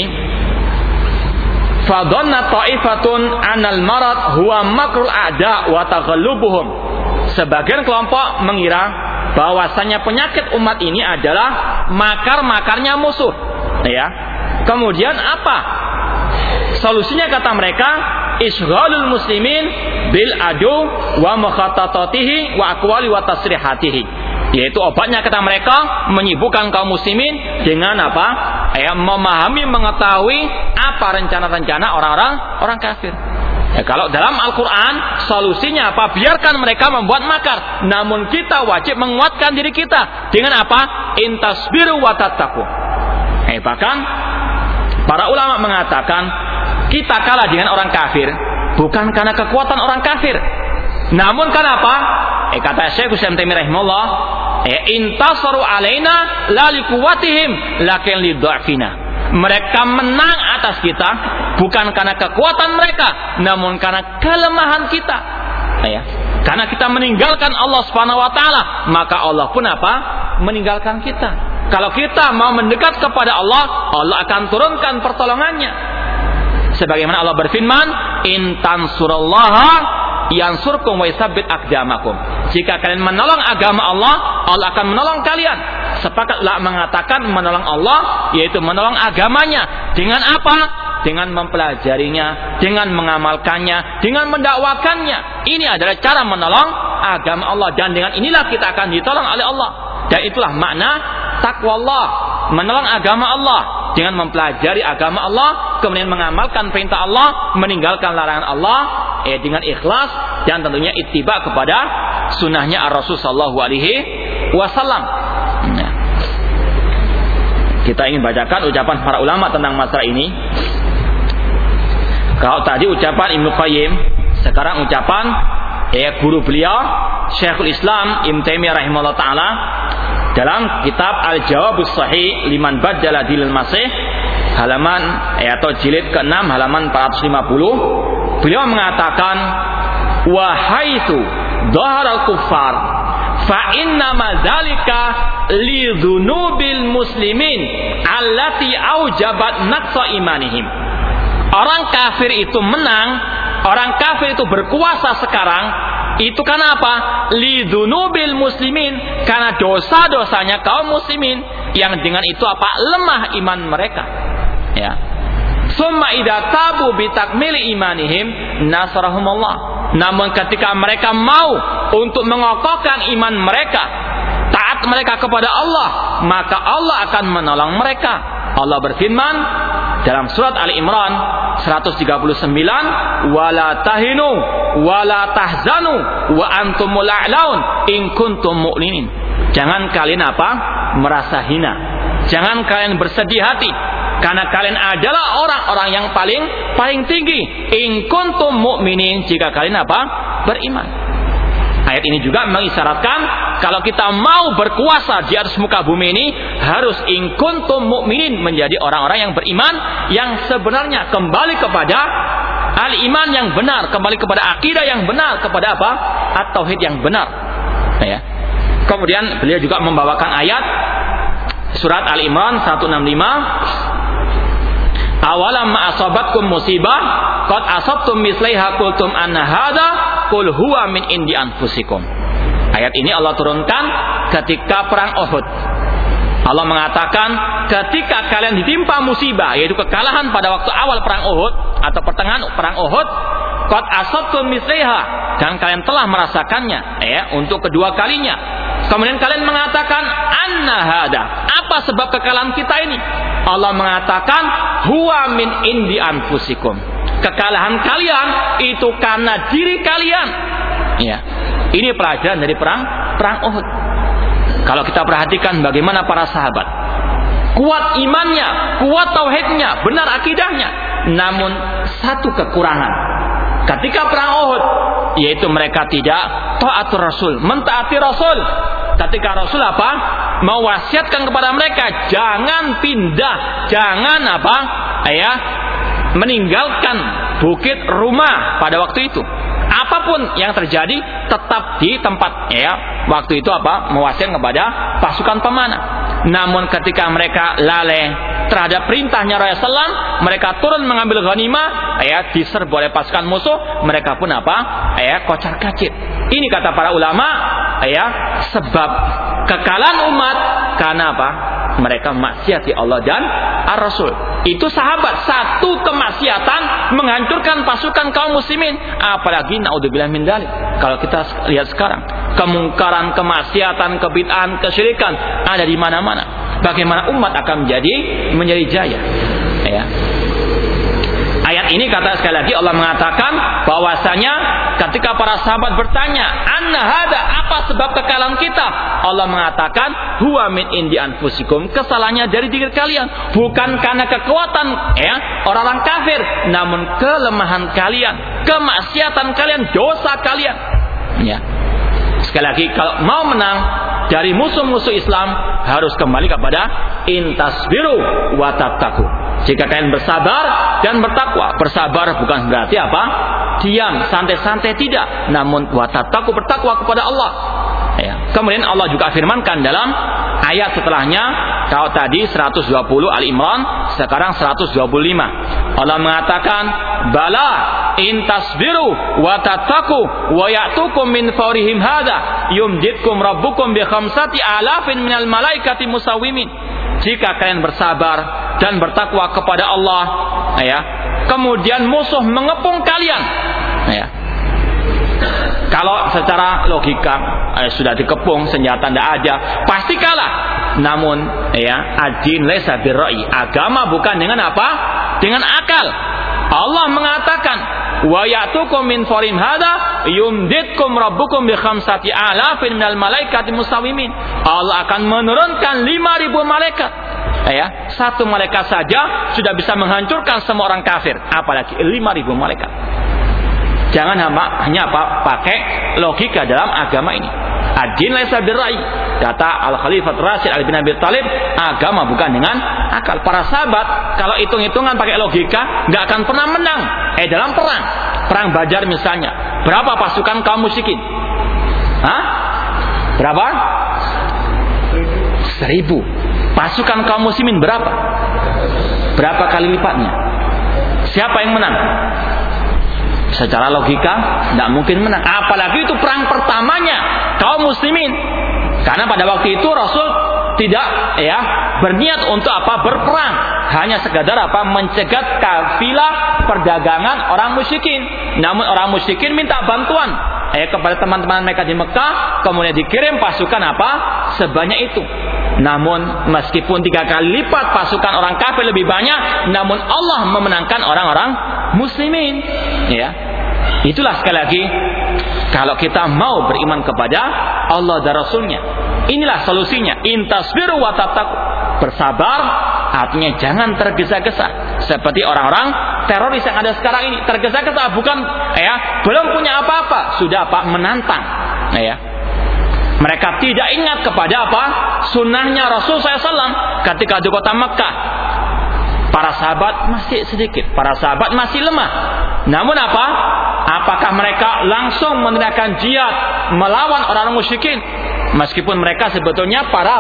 fadhanna ta'ifatun anal marad huwa makrul a'da wa taghallubuhum. Sebagian kelompok mengira bahwasanya penyakit umat ini adalah makar-makarnya musuh, ya. Kemudian apa solusinya? Kata mereka, isghalul muslimin bil adu wa mukhatatatihi wa aqwali wa tasrihatihi. Yaitu obatnya, kata mereka, menyibukkan kaum muslimin dengan memahami, mengetahui apa rencana-rencana orang kafir. Ya, kalau dalam Al-Quran solusinya biarkan mereka membuat makar, namun kita wajib menguatkan diri kita dengan intasbiru wa tattaqu. Bahkan para ulama mengatakan kita kalah dengan orang kafir bukan karena kekuatan orang kafir, namun karena apa? Kata Syekh Utsaimin rahimahullah, intasaru alaina la liquwatihim lakin lidhafina. Mereka menang atas kita bukan karena kekuatan mereka, namun karena kelemahan kita. Ya. Karena kita meninggalkan Allah Subhanahu wa taala, maka Allah pun meninggalkan kita. Kalau kita mau mendekat kepada Allah, Allah akan turunkan pertolongannya. Sebagaimana Allah berfirman, in tansurullaha yansurkum wa yusabbit aqdamakum. Jika kalian menolong agama Allah, Allah akan menolong kalian. Sepakat ulama mengatakan menolong Allah yaitu menolong agamanya. Dengan apa? Dengan mempelajarinya, dengan mengamalkannya, dengan mendakwakannya. Ini adalah cara menolong agama Allah, dan dengan inilah kita akan ditolong oleh Allah. Dan itulah makna takwa Allah, menolong agama Allah dengan mempelajari agama Allah, kemudian mengamalkan perintah Allah, meninggalkan larangan Allah, dengan ikhlas dan tentunya ittiba kepada sunnahnya Ar-Rasul sallallahu alaihi wasallam. Nah, kita ingin bacakan ucapan para ulama tentang masalah ini. Kalau tadi ucapan Ibnu Qayyim, sekarang ucapan guru beliau Syekhul Islam Ibnu Taimiyah rahimahullah taala dalam kitab Al-Jawabus Sahih liman baddala dinal Masih, halaman atau jilid ke-6 halaman 450, beliau mengatakan, wa haitsu dhaharal kuffar fa inna ma dzalika li dzunubil muslimin allati aujabat naqsa imanihim. Orang kafir itu menang, orang kafir itu berkuasa sekarang, itu karena apa? Lidzunubil muslimin, karena dosa-dosanya kaum muslimin yang dengan itu lemah iman mereka. Ya. Summa idza tabu bi takmili imanihim nasarahumullah. Namun ketika mereka mau untuk mengokohkan iman mereka, taat mereka kepada Allah, maka Allah akan menolong mereka. Allah berfirman dalam surat Ali Imran 139, wala tahinu wala tahzanu wa antumul a'laun in kuntum mu'minin. Jangan kalian merasa hina. Jangan kalian bersedih hati, karena kalian adalah orang-orang yang paling tinggi. In kuntum mu'minin, jika kalian beriman. Ayat ini juga mengisyaratkan kalau kita mau berkuasa di atas muka bumi ini, harus in kuntum mu'minin, menjadi orang-orang yang beriman, yang sebenarnya kembali kepada al-iman yang benar, kembali kepada akidah yang benar, kepada at-tauhid yang benar. Ya. Kemudian beliau juga membawakan ayat surat Al-Imran 165, awalam ma asabatkum musibah qad asabtum mislaiha qultum anna hadza qul huwa min indi anfusikum. Ayat ini Allah turunkan ketika perang Uhud. Allah mengatakan ketika kalian ditimpa musibah, yaitu kekalahan pada waktu awal perang Uhud atau pertengahan perang Uhud, qad asabtum mislaiha, dan kalian telah merasakannya untuk kedua kalinya. Kemudian kalian mengatakan anna hada, apa sebab kekalahan kita ini? Allah mengatakan huwa min indi anfusikum. Kekalahan kalian itu karena diri kalian. Ya. Ini pelajaran dari perang Uhud. Kalau kita perhatikan bagaimana para sahabat, kuat imannya, kuat tauhidnya, benar akidahnya, namun satu kekurangan ketika perang Uhud, yaitu mereka tidak taatur Rasul, mentaati Rasul. Ketika Rasul mewasiatkan kepada mereka, jangan pindah, jangan meninggalkan bukit rumah pada waktu itu. Apapun yang terjadi, tetap di tempat. Waktu itu mewasiatkan kepada pasukan pemanah. Namun ketika mereka lalai terhadap perintahnya Rasulullah, mereka turun mengambil ghanimah, diserbu oleh pasukan musuh, mereka pun kocar-kacir. Ini kata para ulama, sebab kekalahan umat karena mereka maksiati Allah dan Ar-Rasul. Itu sahabat, satu kemaksiatan menghancurkan pasukan kaum muslimin. Apalagi naudzubillah min dzalik. Kalau kita lihat sekarang, kemungkaran, kemaksiatan, kebid'ahan, kesyirikan ada di mana-mana. Bagaimana umat akan menjadi jaya? Ayat ini kata sekali lagi Allah mengatakan bahwasanya ketika para sahabat bertanya, anna hada, apa sebab kekalahan kita? Allah mengatakan huwa min indi anfusikum, kesalahannya dari diri kalian, bukan karena kekuatan orang-orang kafir, namun kelemahan kalian, kemaksiatan kalian, dosa kalian. Sekali lagi, kalau mau menang dari musuh-musuh Islam, harus kembali kepada intasbiru wa tattaqu. Jika kalian bersabar dan bertakwa. Bersabar bukan berarti diam, santai-santai, tidak. Namun wa tattaqu, bertakwa kepada Allah. Kemudian Allah juga firmankan dalam ayat setelahnya, kalau tadi 120 Al-Imran, sekarang 125. Allah mengatakan, bala in tasbiru wa tattaqu wa ya'tukum min fawrihim hadza yumjidkum rabbukum bi khamsati alafin minal malaikati musawwimin. Jika kalian bersabar dan bertakwa kepada Allah, kemudian musuh mengepung kalian, kalau secara logika sudah dikepung, senjata tidak ada, pasti kalah. Namun ad-din laisa birra'i, agama bukan dengan dengan akal. Allah mengatakan wa ya'tukum min farim hada yumditkum rabbukum bi khamsati alafin minal malaikati musawwimin. Allah akan menurunkan 5.000 malaikat. Satu malaikat saja sudah bisa menghancurkan semua orang kafir, apalagi 5.000 malaikat. Jangan hanya pakai logika dalam agama ini. Ad-din laisa birra'i, kata Al-Khalifah Rasyid Ali bin Abi Thalib, agama bukan dengan akal. Para sahabat kalau hitung-hitungan pakai logika nggak akan pernah menang. Dalam perang Badar misalnya, berapa pasukan kaum musyrikin? Berapa? 1.000. Pasukan kaum muslimin berapa? Berapa kali lipatnya? Siapa yang menang? Secara logika tidak mungkin menang. Apalagi itu perang pertamanya kaum muslimin. Karena pada waktu itu Rasul tidak berniat untuk berperang, hanya sekadar mencegat kafilah perdagangan orang musyrikin. Namun orang musyrikin minta bantuan kepada teman-teman mereka di Mekah, kemudian dikirim pasukan apa? Sebanyak itu. Namun meskipun 3 kali lipat pasukan orang kafir lebih banyak, namun Allah memenangkan orang-orang muslimin. Ya, itulah sekali lagi, kalau kita mau beriman kepada Allah dan Rasulnya, inilah solusinya. Intasbiru wa tattaqu, bersabar, artinya jangan tergesa-gesa. Seperti orang-orang teroris yang ada sekarang ini, tergesa-gesa, bukan belum punya apa-apa, sudah menantang. Mereka tidak ingat kepada sunnahnya Rasul SAW ketika di kota Mekah. Para sahabat masih sedikit, para sahabat masih lemah. Namun apakah mereka langsung meneriakkan jihad melawan orang musyrikin? Meskipun mereka sebetulnya para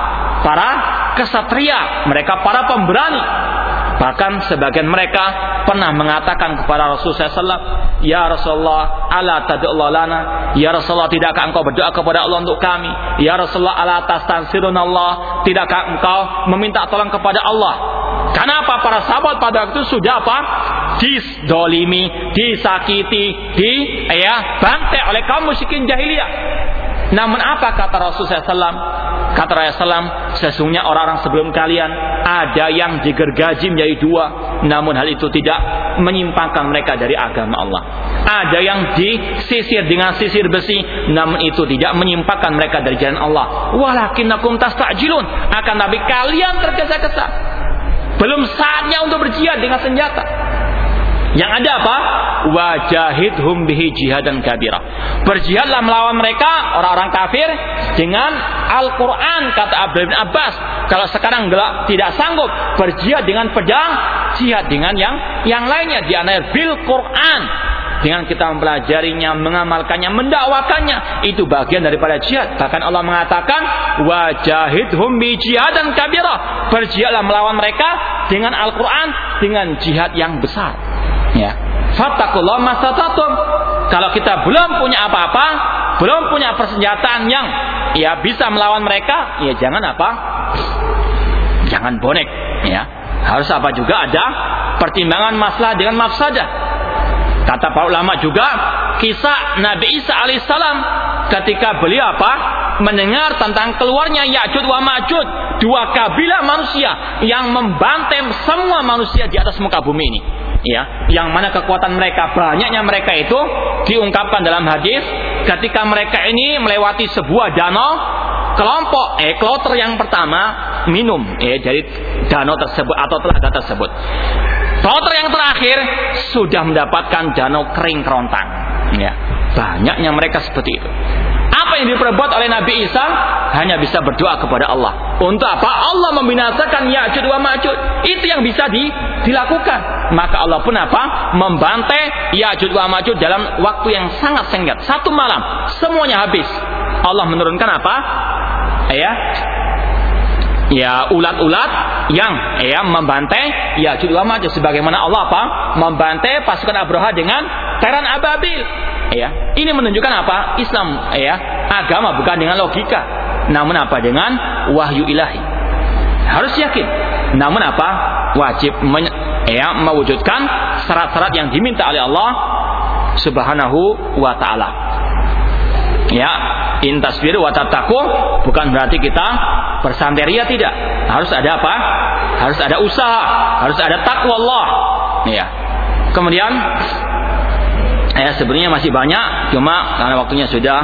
kesatria, mereka para pemberani. Bahkan sebagian mereka pernah mengatakan kepada Rasulullah SAW, "Ya Rasulullah, ala tad'u lana?" Ya Rasulullah, tidakkah engkau berdoa kepada Allah untuk kami? Ya Rasulullah, ala tastansirunallah? Tidakkah engkau meminta tolong kepada Allah? Karena para sahabat pada waktu itu sudah disdolimi, disakiti, bantai oleh kaum musyrikin jahiliyah. Namun apa kata Rasulullah SAW? Kata Rasulullah SAW, sesungguhnya orang-orang sebelum kalian ada yang digergaji menjadi 2, namun hal itu tidak menyimpangkan mereka dari agama Allah. Ada yang disisir dengan sisir besi, namun itu tidak menyimpangkan mereka dari jalan Allah. Walakinnakum tastajilun, akan tapi kalian tergesa-gesa. Belum saatnya untuk berjihad dengan senjata. Yang ada wajahidhum bihi jihadan kabira. Berjihadlah melawan mereka orang-orang kafir dengan Al-Quran, kata Abdullah bin Abbas. Kalau sekarang tidak sanggup berjihad dengan pedang, jihad dengan yang lainnya, di antaranya bil Quran. Dengan kita mempelajarinya, mengamalkannya, mendakwakannya, itu bagian daripada jihad. Bahkan Allah mengatakan wajahidhum bi jihadan kabira. Berjihadlah melawan mereka dengan Al-Quran, dengan jihad yang besar. Ya, fattakullah mastata'tum. Kalau kita belum punya apa-apa, belum punya persenjataan yang bisa melawan mereka, jangan jangan bonek. Harus juga ada pertimbangan masalah dengan mafsadah. Kata para ulama juga, kisah Nabi Isa alaihissalam ketika beliau mendengar tentang keluarnya Ya'juj wa Ma'juj, 2 kabilah manusia yang membantai semua manusia di atas muka bumi ini. Yang mana kekuatan mereka, banyaknya mereka itu diungkapkan dalam hadis ketika mereka ini melewati sebuah danau. Kelompok kloter yang pertama minum dari danau tersebut atau telaga tersebut. Kloter yang terakhir sudah mendapatkan danau kering kerontang. Banyaknya mereka seperti itu. Apa yang diperbuat oleh Nabi Isa? Hanya bisa berdoa kepada Allah. Untuk apa? Allah membinasakan Ya'juj wa Ma'juj. Itu yang bisa dilakukan. Maka Allah pun membantai Ya'juj wa Ma'juj dalam waktu yang sangat singkat. 1 malam semuanya habis. Allah menurunkan ulat-ulat yang membantai Ya'juj wa Ma'juj, sebagaimana Allah membantai pasukan Abraha dengan teran ababil. Ini menunjukkan Islam agama bukan dengan logika, namun dengan wahyu ilahi. Harus yakin. Namun wajib mewujudkan syarat-syarat yang diminta oleh Allah Subhanahu wa taala. Intasbiru wa tattaqu bukan berarti kita bersanteria, tidak. Harus ada Harus ada usaha, harus ada takwa Allah. Kemudian sebenarnya masih banyak, cuma karena waktunya sudah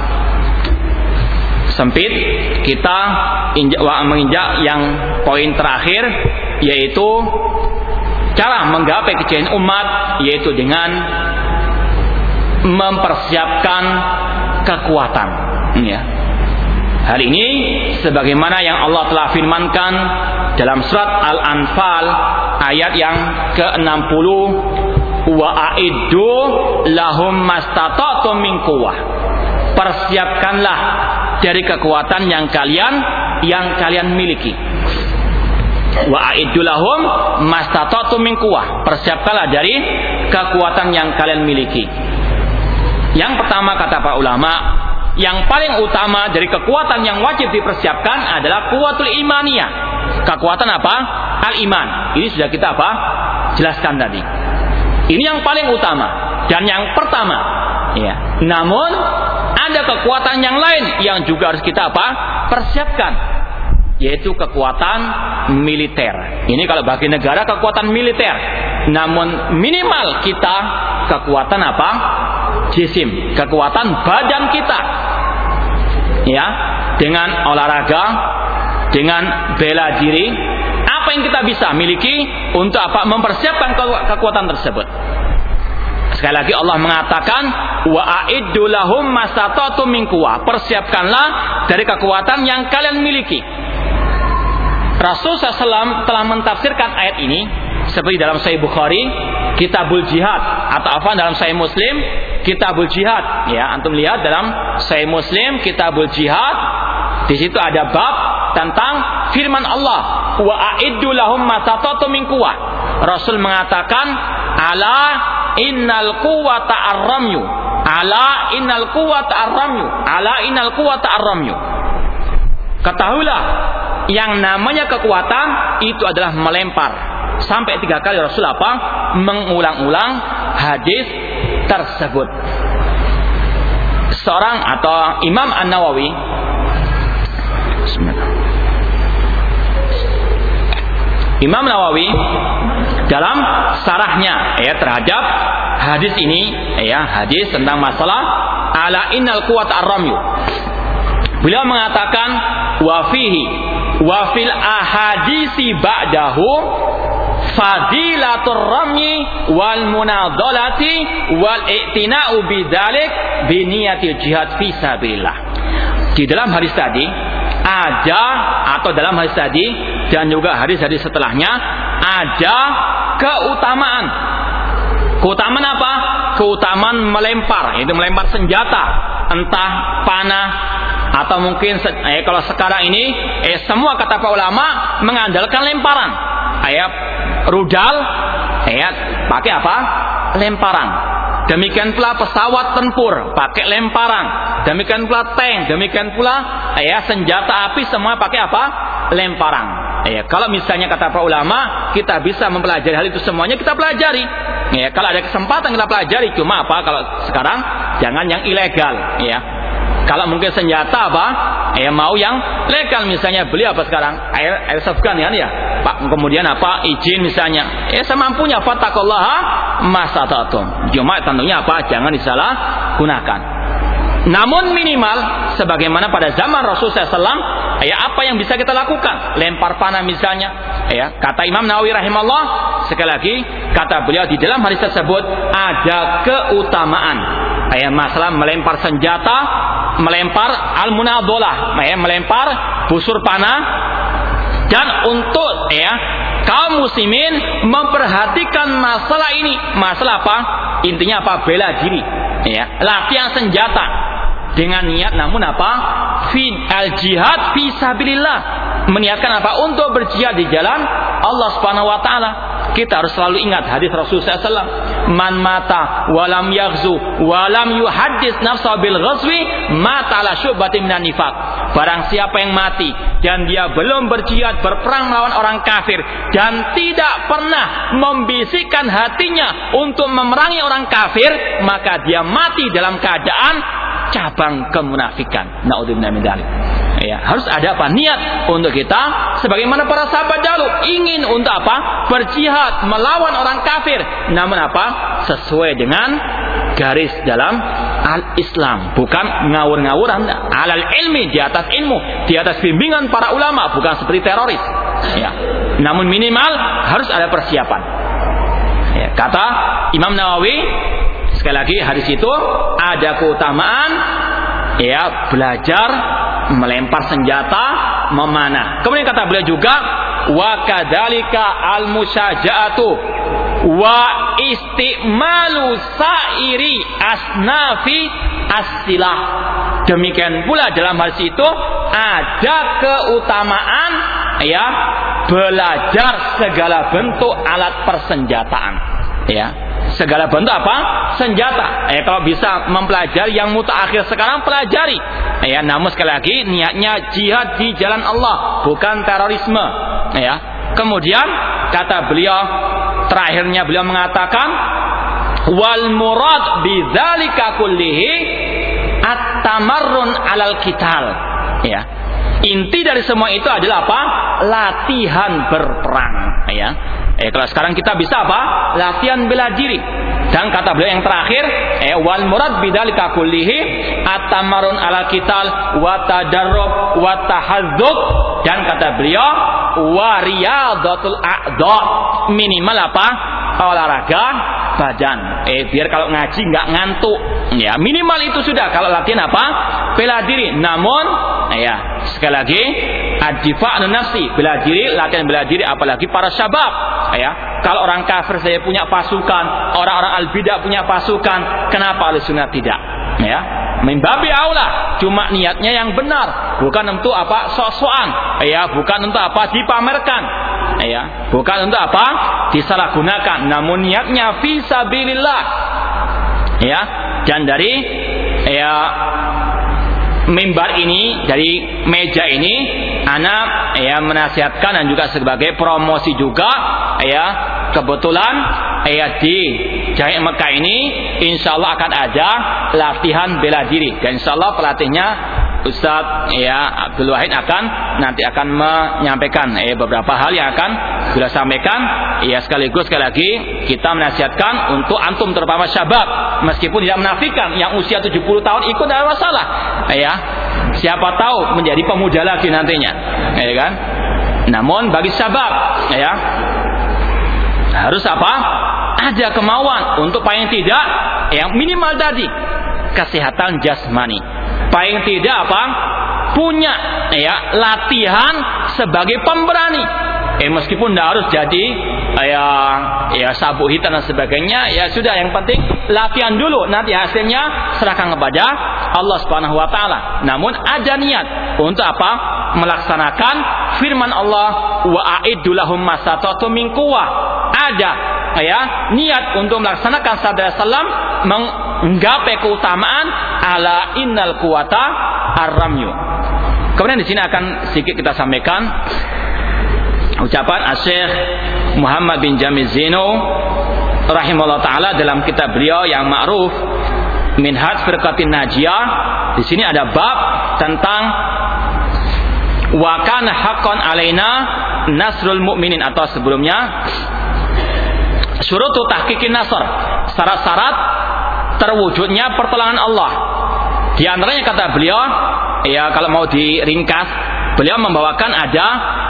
sempit, kita menginjak yang poin terakhir, yaitu cara menggapai kejayaan umat, yaitu dengan mempersiapkan kekuatan. Hal ini sebagaimana yang Allah telah firmankan dalam surat Al-Anfal ayat yang ke-60, wa a'iddu lahum mastata'tum min quwwah. Persiapkanlah dari kekuatan yang kalian miliki. Wa a'iddu lahum mastata'tum min quwwah. Persiapkanlah dari kekuatan yang kalian miliki. Yang pertama, kata para ulama, yang paling utama dari kekuatan yang wajib dipersiapkan adalah kuwatul imaniyah. Kekuatan Al-iman. Ini sudah kita jelaskan tadi. Ini yang paling utama. Dan yang pertama, Ya. Namun ada kekuatan yang lain yang juga harus kita persiapkan, yaitu kekuatan militer. Ini kalau bagi negara kekuatan militer. Namun minimal kita kekuatan jisim, kekuatan badan kita. Ya, dengan olahraga, dengan bela diri, apa yang kita bisa miliki untuk mempersiapkan kekuatan tersebut. Sekali lagi Allah mengatakan wa a'iddu lahum masata'tum min quwwah, persiapkanlah dari kekuatan yang kalian miliki. Rasulullah SAW telah mentafsirkan ayat ini seperti dalam Sahih Bukhari, Kitabul Jihad, atau dalam Sahih Muslim, Kitabul Jihad. Ya, antum lihat dalam Sahih Muslim, Kitabul Jihad, di situ ada bab tentang firman Allah, wa a'iddu lahum masata'tum min quwwah. Rasul mengatakan, ala innal quwwata ar-ramyu, ala innal quwwata ar-ramyu, ala innal quwwata ar-ramyu. Ketahuilah, yang namanya kekuatan itu adalah melempar. Sampai 3 kali Rasul mengulang-ulang hadis tersebut. Seorang atau Imam An-Nawawi, Imam Nawawi dalam sarahnya terhadap hadis ini, hadis tentang masalah ala innal quwwata ar-ramyu, beliau mengatakan wa fihi wa fil ahadisi ba'dahu fadilatur ramyi wal munadhalati wal i'tina'u bidzalik bi niyatil jihad fi sabilillah. Di dalam hadis tadi ada, atau dalam hadis tadi dan juga hadis-hadis setelahnya, ada keutamaan. Keutamaan apa? Keutamaan melempar, itu melempar senjata, entah panah atau mungkin kalau sekarang ini semua kata para ulama mengandalkan lemparan. Rudal pakai lemparan. Demikian pula pesawat tempur pakai lemparan. Demikian pula tank, demikian pula senjata api semua pakai lemparan. Kalau misalnya kata para ulama kita bisa mempelajari hal itu semuanya, kita pelajari. Kalau ada kesempatan kita pelajari. Cuma kalau sekarang jangan yang ilegal. Kalau mungkin senjata mau yang legal, misalnya beli sekarang airsoft gun ya Pak, kemudian izin misalnya semampunya, fattaqullaha masata'tum. Cuma tentunya jangan disalah gunakan. Namun minimal sebagaimana pada zaman Rasulullah SAW, apa yang bisa kita lakukan? Lempar panah misalnya. Kata Imam Nawawi rahimahullah, sekali lagi kata beliau di dalam hadis tersebut ada keutamaan. Masalah melempar senjata, melempar al-munadhalah, melempar busur panah, dan untuk kaum muslimin memperhatikan masalah ini. Masalah intinya bela diri, latihan senjata dengan niat, namun al-jihad fi sabilillah, meniatkan untuk berjihad di jalan Allah Subhanahu wa taala. Kita harus selalu ingat hadis Rasulullah SAW, man mata walam yaghzu walam yuhaddits nafsahu bil ghazwi mata ala syu'batin minan nifaq. Barang siapa yang mati dan dia belum berjihad berperang melawan orang kafir dan tidak pernah membisikkan hatinya untuk memerangi orang kafir, maka dia mati dalam keadaan cabang kemunafikan. Naudzubillah min dzalik. Harus ada niat untuk kita sebagaimana para sahabat dahulu ingin untuk berjihad melawan orang kafir, namun sesuai dengan garis dalam al-Islam, bukan ngawur-ngawuran, alal ilmi, di atas ilmu, di atas bimbingan para ulama, bukan seperti teroris. Namun minimal harus ada persiapan. Kata Imam Nawawi, sekali lagi hadis itu ada keutamaan belajar melempar senjata, memanah. Kemudian kata beliau juga wa kadzalika al-musyaja'atu wa istimalu sa'iri asnafi as-silah. Demikian pula dalam hal itu ada keutamaan belajar segala bentuk alat persenjataan. Segala bentuk senjata. Kalau bisa mempelajari yang mutaakhir sekarang, pelajari. Namun sekali lagi niatnya jihad di jalan Allah, bukan terorisme. Kemudian kata beliau, terakhirnya beliau mengatakan Wal murad bidzalika kullihi at-tamarrun 'alal qital. Ya. Inti dari semua itu adalah apa? Latihan berperang, ya. Kalau sekarang kita bisa apa? Latihan bela diri. Dan kata beliau yang terakhir, wal murad bidzalika kullihi at-tamarrun 'alal qital wa tadarrub wa tahazzub. Dan kata beliau, wa riyadatul a'dha, minimal apa? Olahraga badan. Biar kalau ngaji nggak ngantuk. Ya, minimal itu sudah. Kalau latihan apa? Bela diri. Namun, ya, sekali lagi, ad-difa'un nafsi, bela diri, latihan bela diri, apalagi para syabab. Ya, kalau orang kafir saya punya pasukan, orang-orang al-bidah punya pasukan, kenapa Ahlussunnah tidak? Ya, mimbabi aula, cuma niatnya yang benar, bukan untuk apa sok-sokan, ya, bukan untuk apa dipamerkan, ya, bukan untuk apa disalahgunakan, namun niatnya fi sabilillah, ya. Dan dari ya mimbar ini, dari meja ini, anak ya menasihatkan dan juga sebagai promosi juga, ya, kebetulan ya di Jami' Mekah ini insyaallah akan ada latihan bela diri, dan insyaallah pelatihnya Ustaz ya Abdul Wahid nanti akan menyampaikan beberapa hal yang akan beliau sampaikan. Ya, sekali lagi kita menasihatkan untuk antum terutama syabab, meskipun tidak menafikan yang usia 70 tahun ikut tidak masalah. Ya, siapa tahu menjadi pemuda lagi nantinya. Ya kan? Namun bagi syabab, ya, harus apa? Ada kemauan untuk paling tidak yang minimal tadi kesehatan jasmani. Paling tidak apa? Punya ya latihan sebagai pemberani. Meskipun tidak harus jadi ya sabuk hitam dan sebagainya, ya sudah, yang penting latihan dulu, nanti hasilnya serahkan kepada Allah Subhanahu wa taala. Namun ada niat untuk apa? Melaksanakan firman Allah, wa a'iddu lahum masatatu min quwwah. Ada ya niat untuk melaksanakan sabda Rasulullah menggapai keutamaan ala innal quwata ar-ramyu. Kemudian di sini akan sedikit kita sampaikan ucapan Syekh Muhammad bin Jamil Zaino rahimahullah taala dalam kitab beliau yang ma'ruf Minhaj Firqatin Najiyah. Di sini ada bab tentang wa kana haqqan alaina nasrul mu'minin, atau sebelumnya syurutu tahqiqin nasr, syarat-syarat terwujudnya pertolongan Allah. Di antaranya kata beliau, ya kalau mau diringkas, beliau membawakan ada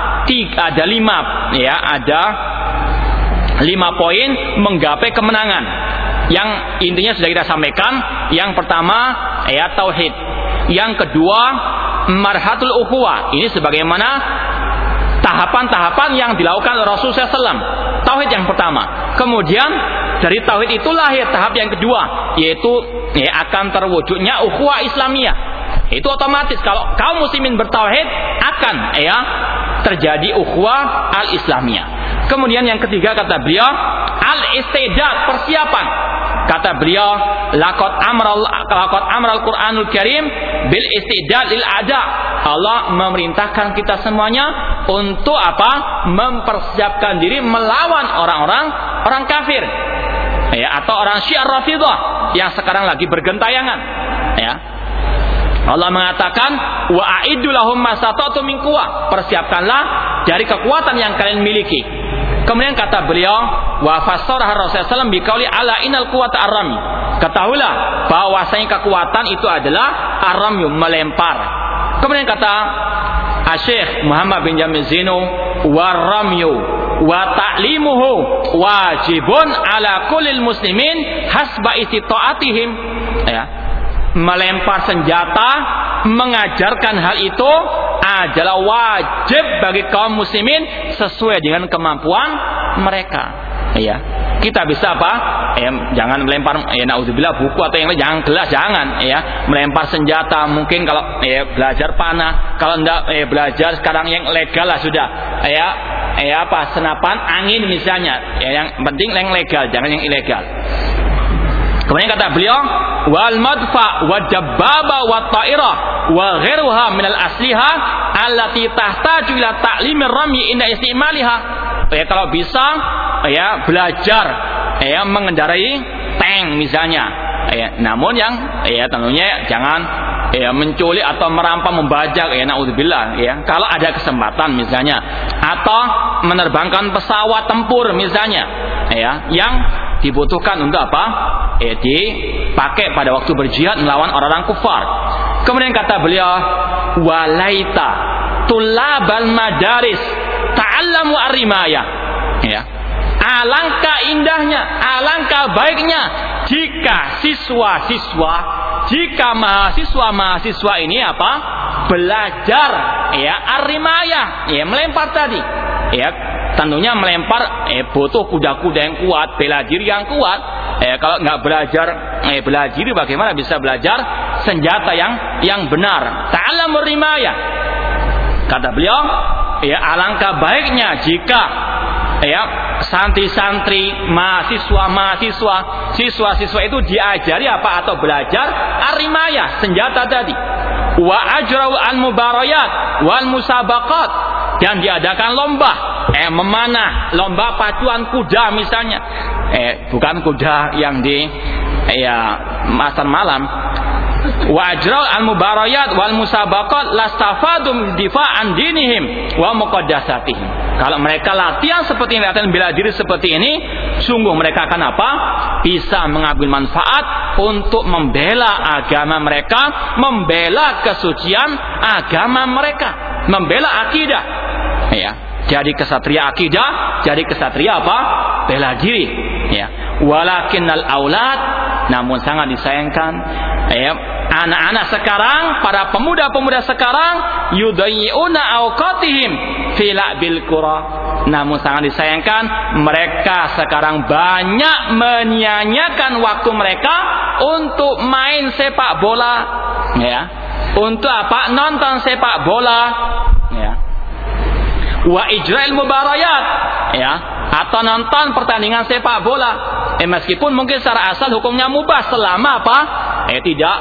5 poin menggapai kemenangan. Yang intinya sudah kita sampaikan. Yang pertama ya tauhid. Yang kedua marhatul ukhuwah. Ini sebagaimana tahapan-tahapan yang dilakukan Rasulullah SAW. Tauhid yang pertama. Kemudian dari tauhid itu lahir tahap yang kedua, yaitu ya akan terwujudnya ukhuwah Islamiyah. Itu otomatis kalau kaum muslimin bertauhid akan ya terjadi ukhuwah al-Islamiyah. Kemudian yang ketiga kata beliau al-istidad, persiapan. Kata beliau laqad amral Qur'anul Karim bil istidad lil ada. Allah memerintahkan kita semuanya untuk apa? Mempersiapkan diri melawan orang kafir. Ya, atau orang Syiah Rafidhah yang sekarang lagi bergentayangan. Ya. Allah mengatakan wa a'iddu lahum masatatu min quwwah, persiapkanlah dari kekuatan yang kalian miliki. Kemudian kata beliau wa fassara Rasulullah SAW biqauli ala innal quwwata ar-ramy, ketahuilah bahwasanya kekuatan itu adalah ar-ramy, melempar. Kemudian kata Syekh Muhammad bin Jamil Zaino war-ramyu wa ta'limuhu wajibun ala kullil muslimin hasba istita'atihim. Ya, melempar senjata, mengajarkan hal itu adalah wajib bagi kaum muslimin sesuai dengan kemampuan mereka. Ya, kita bisa apa? Jangan melempar naudzubillah buku atau yang lain, jangan gelas, jangan ya. Melempar senjata mungkin kalau belajar panah, kalau enggak belajar sekarang yang legal lah sudah. Apa senapan angin misalnya. Yang penting yang legal, jangan yang ilegal. Kemudian kata beliau wal madfa wa dabbaba wa ta'ira wa ghairuha min al asliha allati tahtaju ila ta'limir ramy inda istimaliha. Kalau bisa belajar mengendarai tank misalnya. Namun yang tentunya jangan menculik atau merampas, membajak, naudzubillah, kalau ada kesempatan misalnya, atau menerbangkan pesawat tempur misalnya, yang dibutuhkan untuk apa? Dipakai pada waktu berjihad melawan orang-orang kufar. Kemudian kata beliau, walaita tulabal madaris ta'allamu ar-rimayah. Alangkah indahnya, alangkah baiknya jika jika mahasiswa ini apa? Belajar ar-rimayah, melempar tadi. Tentunya melempar butuh kuda-kuda yang kuat, bela diri yang kuat. Kalau nggak belajar bela diri, bagaimana bisa belajar senjata yang benar? Ta'allamur rimayah. Kata beliau, alangkah baiknya jika santri-santri, mahasiswa, siswa-siswa itu diajari apa? Atau belajar ar-rimayah, senjata tadi. Wa ajrau al-mubarayat wal musabaqat, dan diadakan lomba memanah, lomba pacuan kuda misalnya. Bukan kuda yang di masan malam. Wa ajrau al-mubarayat wal musabaqat lastafadum difa'an dinihim wa muqaddasatihim. Kalau mereka latihan seperti ini, latihan bela diri seperti ini, sungguh mereka akan apa? Bisa mengambil manfaat untuk membela agama mereka, membela kesucian agama mereka, membela akidah. Jadi kesatria akidah, jadi kesatria apa? Bela diri. Walakinnal aulad, namun sangat disayangkan, anak-anak sekarang, para pemuda-pemuda sekarang, yudayyi'una awqatihim fi la'bil qura. Namun sangat disayangkan, mereka sekarang banyak menyia-nyiakan waktu mereka untuk main sepak bola, untuk apa? Nonton sepak bola, wa ijra'il mubarayat, atau nonton pertandingan sepak bola. Meskipun mungkin secara asal hukumnya mubah selama apa? Tidak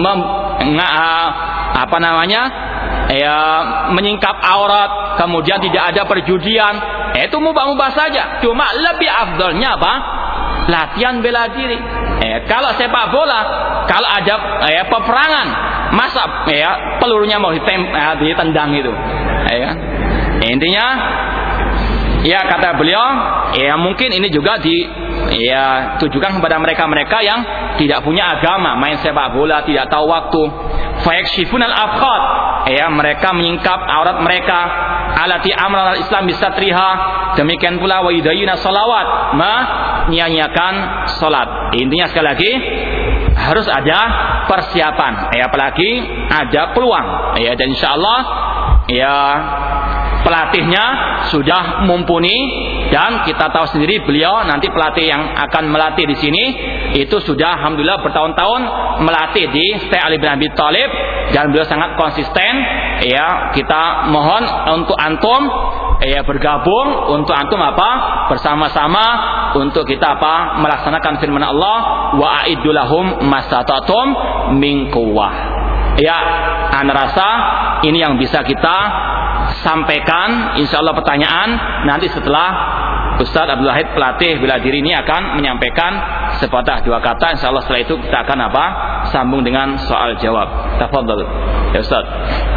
menyingkap aurat, kemudian tidak ada perjudian. Itu mubah-mubah saja. Cuma lebih afdalnya apa? Latihan bela diri. Kalau sepak bola, kalau ada peperangan, masa pelurunya mau ditendang itu. Intinya, kata beliau, mungkin ini juga ditujukan kepada mereka-mereka yang tidak punya agama, main sepak bola, tidak tahu waktu. Fayakshifunal afqat, mereka menyingkap aurat mereka. Alati amran al-Islam bisatriha, demikian pula wa yudayina salawat, menyia-nyiakan salat. Intinya sekali lagi harus ada persiapan, apalagi ada peluang, dan insyaallah pelatihnya sudah mumpuni, dan kita tahu sendiri beliau nanti pelatih yang akan melatih di sini itu sudah alhamdulillah bertahun-tahun melatih di Syekh Ali bin Abi Thalib, dan beliau sangat konsisten. Kita mohon untuk antum bergabung, untuk antum apa? Bersama-sama untuk kita apa? Melaksanakan firman Allah, wa a'iddu lahum mastata'tum min quwwah. Ana rasa ini yang bisa kita sampaikan. Insyaallah pertanyaan nanti setelah Ustaz Abdul Wahid pelatih bela diri ini akan menyampaikan sepatah dua kata. Insyaallah setelah itu kita akan apa? Sambung dengan soal jawab. Tafadhal ya Ustaz.